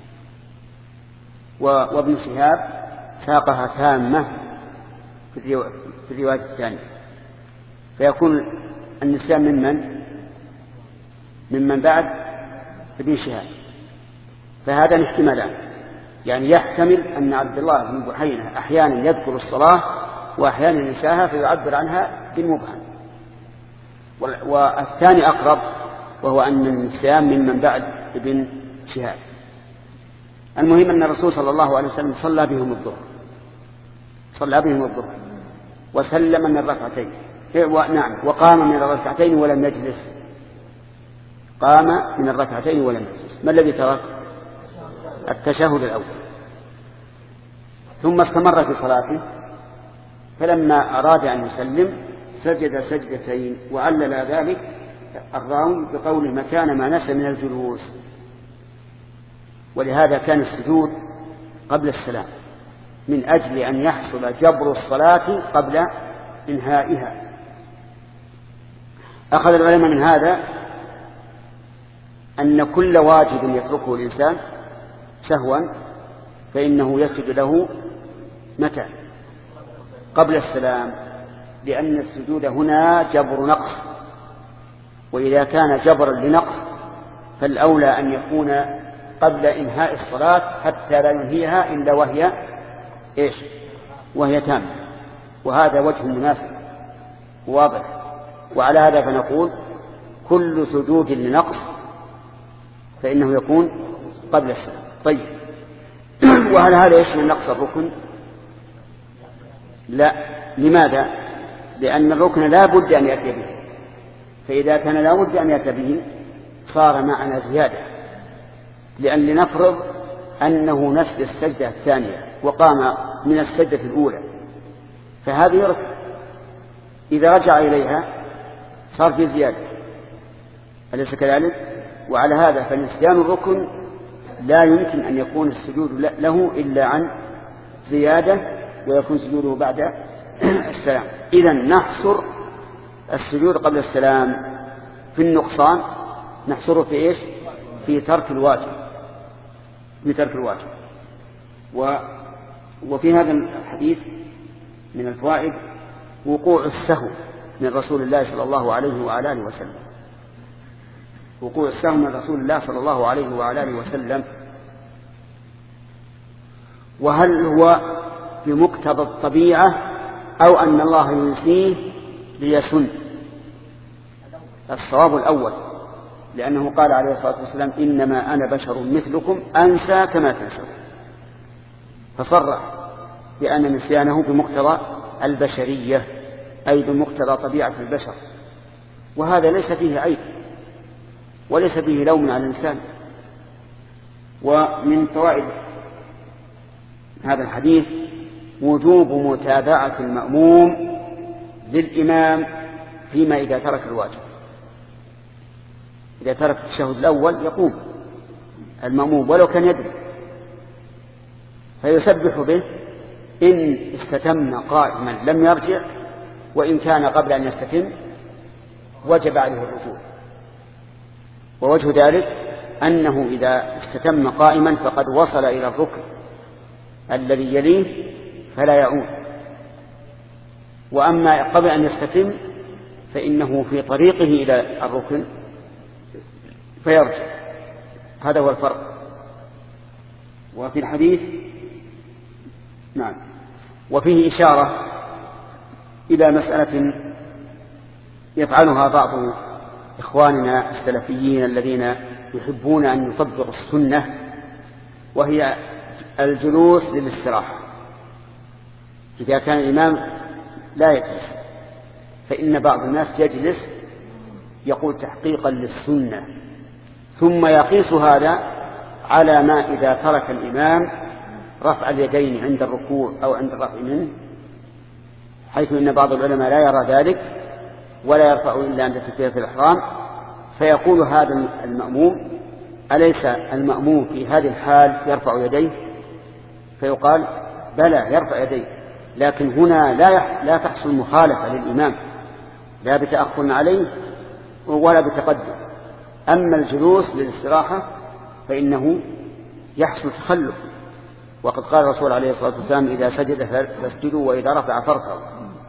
وابن شهاب ساقها تامة في الرواية الثانية، فيكون النسيان ممن بعد ابن شهاب. فهذا الاحتمالان، يعني يحتمل أن عبد الله بن بحينة أحيانا يذكر الصلاة وأحيانا ينساها فيعبر عنها بالمبهم، والثاني أقرب وهو أن النسيان ممن بعد ابن شهاب. المهم أن الرسول صلى الله عليه وسلم صلى بهم الظهر وسلم من الركعتين، وقام من الركعتين ولم يجلس، قام من الركعتين ولم يجلس. ما الذي ترك؟ التشهد الأول، ثم استمر في صلاته، فلما أراد أن يسلم سجد سجدتين، وعلل ذلك الراوي بقول مكان ما نسى من الجلوس، ولهذا كان السجود قبل السلام من أجل أن يحصل جبر الصلاة قبل إنهائها. أخذ العلماء من هذا أن كل واجب يتركه الإنسان سهوا فإنه يسجد له متى؟ قبل السلام، لأن السجود هنا جبر نقص، وإذا كان جبرا لنقص فالأولى أن يكون قبل إنهاء الصلاة حتى لا ينهيها إلا وهي إيش؟ وهي تامة. وهذا وجه مناسب واضح. وعلى هذا فنقول كل سجود لنقص فإنه يكون قبل السلام. طيب وهل هذا يشمل نقص الركن؟ لا. لماذا؟ لأن الركن لا بد أن يأتي به، فإذا كان لا بد أن يأتي به صار معنا زيادة. لأن لنفرض أنه نسي السجدة الثانية وقام من السجدة الأولى، فهذه ركن، إذا رجع إليها صار في زيادة، أليس كذلك؟ وعلى هذا فنسيان الركن لا يمكن أن يكون السجود له إلا عن زيادة، ويكون سجوده بعد السلام. إذن نحصر السجود قبل السلام في النقصان، نحصره في إيش؟ في ترك الواجب، في ترك الواجب. وفي هذا الحديث من الفوائد وقوع السهو من رسول الله صلى الله عليه وعلى آله وسلم، وقوع السهو من رسول الله صلى الله عليه وعلى آله وسلم. وهل هو بمقتضى الطبيعة أو أن الله ينسيه ليسن؟ الصواب الأول، لأنه قال عليه الصلاة والسلام إنما أنا بشر مثلكم أنسى كما تنسون، فصرح بأن نسيانه بمقتضى البشرية أي بمقتضى طبيعة البشر، وهذا ليس فيه عيب وليس فيه لوم على الإنسان. ومن فوائد هذا الحديث وجوب متابعة المأموم للإمام فيما إذا ترك الواجب. إذا ترك التشهد الأول يقوم المأموم ولو كان يدري، فيسبح به إن استتم قائما لم يرجع، وإن كان قبل أن يستتم وجب عليه الرجوع. ووجه ذلك أنه إذا استتم قائما فقد وصل إلى الركن الذي يليه فلا يعود، وأما قبل أن يستتم فإنه في طريقه إلى الركن فيرجع. هذا هو الفرق. وفي الحديث نعم وفيه إشارة إلى مسألة يفعلها بعض إخواننا السلفيين الذين يحبون أن يطبقوا السنة، وهي الجلوس للاستراحة. إذا كان الإمام لا يجلس فإن بعض الناس يجلس يقول تحقيقا للسنة، ثم يقيس هذا على ما إذا ترك الإمام رفع اليدين عند الركوع أو عند الرفع منه، حيث إن بعض العلماء لا يرى ذلك ولا يرفع إلا عند تكبيرة الإحرام، فيقول هذا المأموم أليس المأموم في هذه الحال يرفع يديه؟ فيقال بلى يرفع يديه، لكن هنا لا تحصل مخالفة للإمام لا بتأخر عليه ولا بتقدم. أما الجلوس للاستراحة فإنه يحصل تخلف، وقد قال الرسول عليه الصلاة والسلام إذا سجد فاسجدوا وإذا رفع فارفعوا.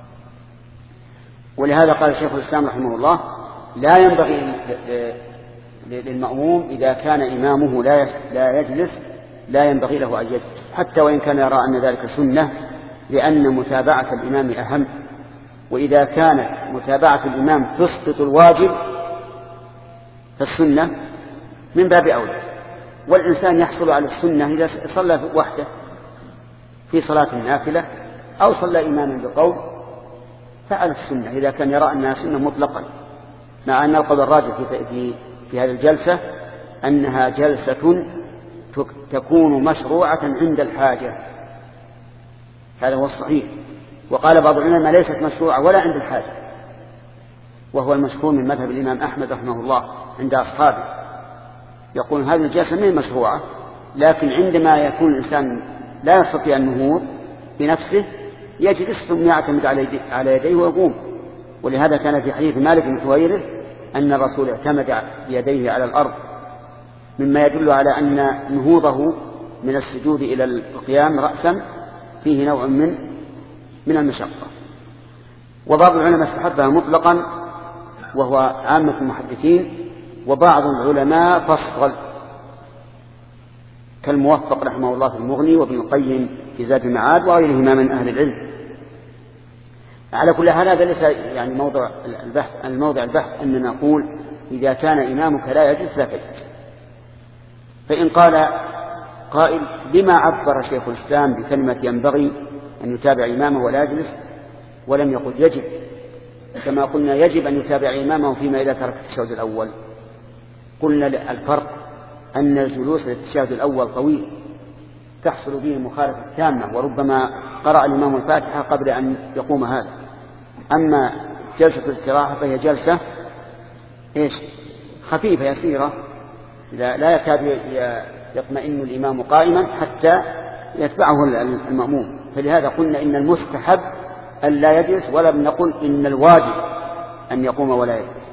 ولهذا قال الشيخ الإسلام رحمه الله لا ينبغي للمأموم إذا كان إمامه لا يجلس لا ينبغي له أن يجلس حتى وإن كان يرى أن ذلك سنة، لأن متابعة الإمام أهم. وإذا كانت متابعة الإمام تسقط الواجب فالسنة من باب أولى. والإنسان يحصل على السنة إذا صلى وحده في صلاة النافلة أو صلى إماما بقول فعل السنة إذا كان يرى أنها سنة مطلقا، مع أن القول الراجح في هذه الجلسة أنها جلسة تكون مشروعة عند الحاجة، هذا هو الصحيح. وقال بعض العلماء ليست مشروعة ولا عند الحاجة، وهو المشهور من مذهب الإمام أحمد رحمه الله عند أصحابه، يقول هذه الجلسة من مشروعة، لكن عندما يكون الإنسان لا يستطيع النهوض بنفسه يجلس ثم يعتمد على يديه ويقوم. ولهذا كان في حديث مالك بن حويرث أن الرسول اعتمد بيديه على الأرض، مما يدل على أن نهوضه من السجود إلى القيام رأسا فيه نوع من المشقة. وبعض العلماء استحبها مطلقا وهو عامة المحدثين، وبعض العلماء فصل كالموفق رحمه الله في المغني وابن القيم في زاد المعاد وغيرهما من أهل العلم. على كل حال هذا ليس يعني موضع البحث أن نقول إذا كان إمامك لا يجلس لا تجلس. فإن قال قائل لما عبر شيخ الإسلام بكلمة ينبغي أن يتابع إمامه ولا يجلس ولم يقل يجب، كما قلنا يجب أن يتابع إمامه فيما إذا ترك التشهد الأول؟ قلنا الفرق أن الجلوس للتشهد الأول طويل تحصل به مخالفة تامة، وربما قرأ الإمام الفاتحة قبل أن يقوم هذا. أما جلسة الاستراحة فهي جلسة خفيفة يسيرة، لا يكاد يطمئن الإمام قائما حتى يتبعه المأموم. فلهذا قلنا إن المستحب أن لا يجلس، ولم نقل إن الواجب أن يقوم ولا يجلس.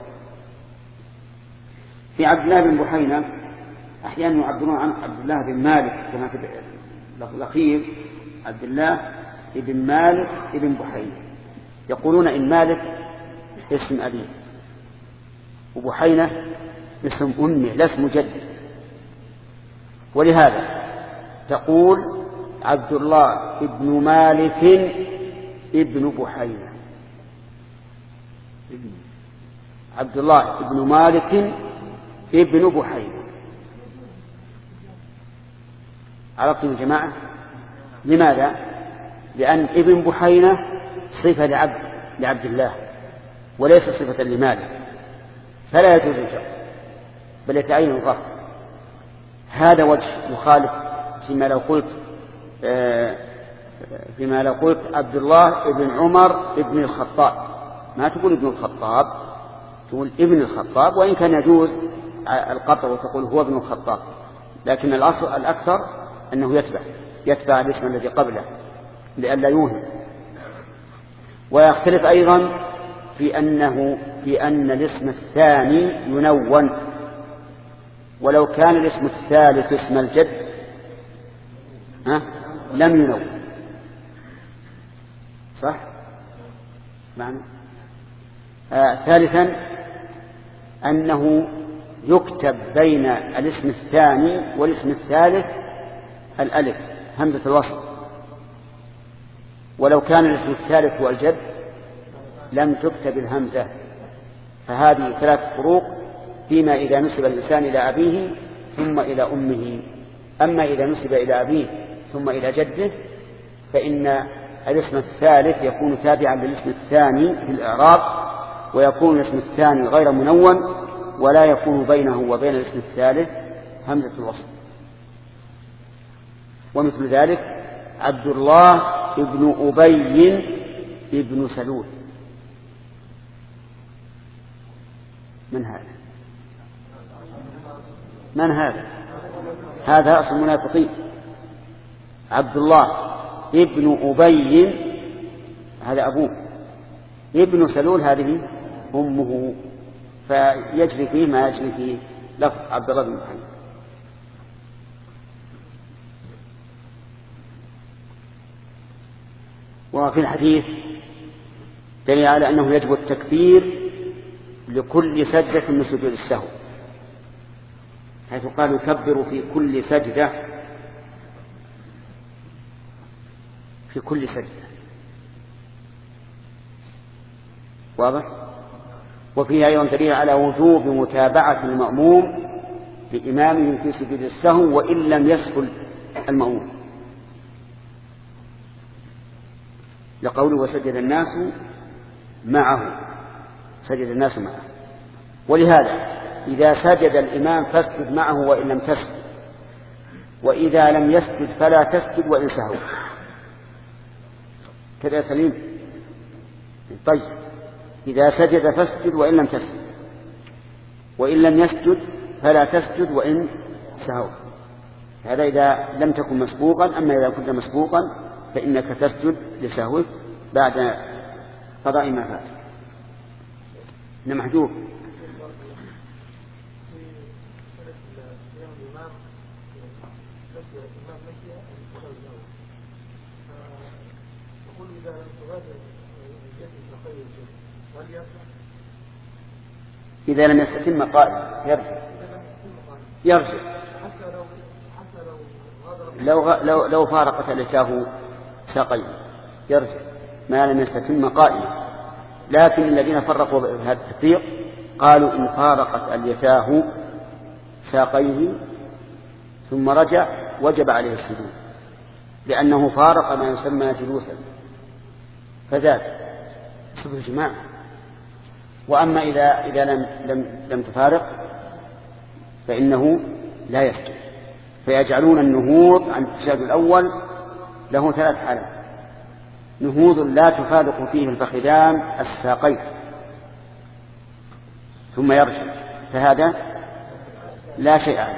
في عبد الله بن بحينة أحيانا يعبرون عن عبد الله بن مالك كما في الأخير عبد الله بن مالك بن بحينة، يقولون إن مالك اسم أبيه وبحينة اسم أمه لا اسم جده، ولهذا تقول عبد الله بن مالك ابن بحينة، عبد الله بن مالك ابن بحينة. عرفتم يا جماعة؟ لماذا؟ لأن ابن بحينة صفة لعبد الله وليس صفة لمالك، فلا يجوز الجر بل يتعين الرفع. هذا وجه يخالف فيما لو قلت عبد الله ابن عمر ابن الخطاب، ما تقول ابن الخطاب، تقول ابن الخطاب، وإن كان يجوز القطع وتقول هو ابن الخطاب، لكن الأكثر أنه يتبع الاسم الذي قبله لئلا يوهم. ويختلف أيضا في أن الاسم الثاني ينون، ولو كان الاسم الثالث اسم الجد لم ينون، صح؟ معنى ثالثا أنه يكتب بين الاسم الثاني والاسم الثالث الألف همزة الوصل، ولو كان الاسم الثالث هو الجد لم تكتب الهمزة. فهذه ثلاث فروق فيما إذا نسب الإنسان إلى أبيه ثم إلى أمه. أما إذا نسب إلى أبيه ثم إلى جده فإن الاسم الثالث يكون تابعا للاسم الثاني في الإعراب، ويكون الاسم الثاني غير منون، ولا يكون بينه وبين الاسم الثالث همزة الوصل. ومثل ذلك عبد الله ابن أبي ابن سلول، من هذا؟ هذا أصل المنافقين. عبد الله ابن أبي هذا أبوه، ابن سلول هذه أمه، فيجري فيه ما يجري فيه لفظ عبد الله بن محمد. وفي الحديث دليل على أنه يجب التكبير لكل سجدة من سجود السهو، حيث قال يكبر في كل سجدة، في كل سجدة، واضح؟ وفيها أيضا دليل على وجوب متابعة المأموم لإمامه في سجود السهو وإن لم يسهل المأموم، لقوله وسجد الناس معه، سجد الناس معه. ولهذا إذا سجد الإمام فاسجد معه وإن لم تسجد، وإذا لم يسجد فلا تسجد وإن سهوا. كذا سليم؟ طيب، إذا سجد فاسجد وإن لم تسجد، وإن لم يسجد فلا تسجد وإن سهوا. هذا إذا لم تكن مسبوقا. أما إذا كنت مسبوقا فإنك تسجد لسهوك بعد قضاء ما فات. محجوب. إذا لم يستتم قائم يرجع. لو فارقت اليتاه ساقين يرجع ما لم يستتم قائما. لكن الذين فرقوا بهذا التفريق قالوا إن فارقت اليتاه ساقيه ثم رجع وجب عليه السجود، لأنه فارق ما يسمى جلوسا فزاد سبب الجماع. وأما إذا لم تفارق فإنه لا يسجد. فيجعلون النهوض عن التشهد الأول له 3 حالات: نهوض لا تفارق فيه الفخذان الساقين ثم يرجع، فهذا لا شيء عليه.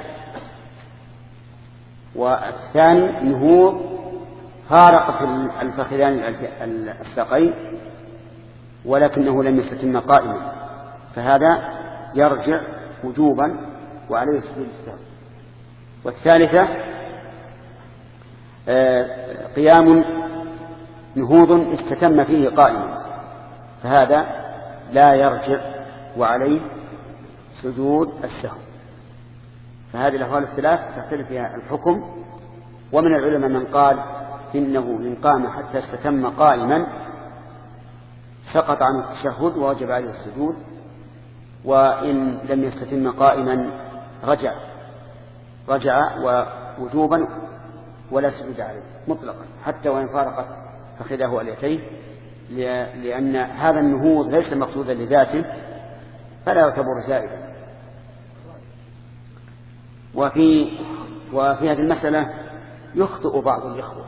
والثاني نهوض فارق الفخذان الساقين ولكنه لم يستتم قائما، فهذا يرجع وجوبا وعليه سجود السهو. والثالثة قيام نهوض استتم فيه قائما، فهذا لا يرجع وعليه سجود السهو. فهذه الأحوال الثلاث تختلف فيها الحكم. ومن العلماء من قال إنه إن قام حتى استتم قائما سقط عن التشهد ووجب عليه السجود، وإن لم يستتم قائما رجع ووجوبا ولا سجود عليه مطلقا حتى وإن فارقت فخذه اليتيه، لأن هذا النهوض ليس مقصودا لذاته فلا يعتبر زائدا. وفي هذه المسألة يخطئ بعض الإخوة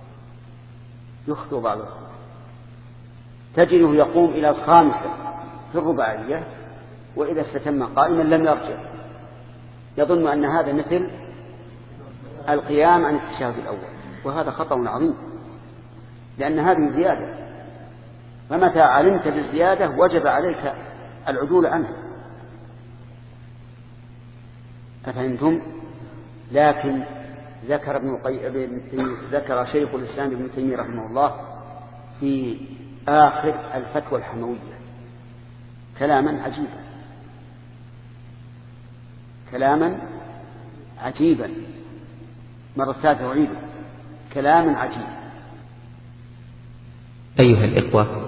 تجده يقوم إلى 5 في الرباعية وإذا استتم قائما لم يرجع، يظن أن هذا مثل القيام عن التشهد الأول، وهذا خطأ عظيم، لأن هذه زيادة، فمتى علمت بالزيادة وجب عليك العدول عنها. أفهمتم؟ لكن ذكر شيخ الإسلام ابن تيمية رحمه الله في آخر الفتوى الحموية كلاما عجيبا مرة ثالثة أعيده، كلاما عجيبا. أيها الإخوة،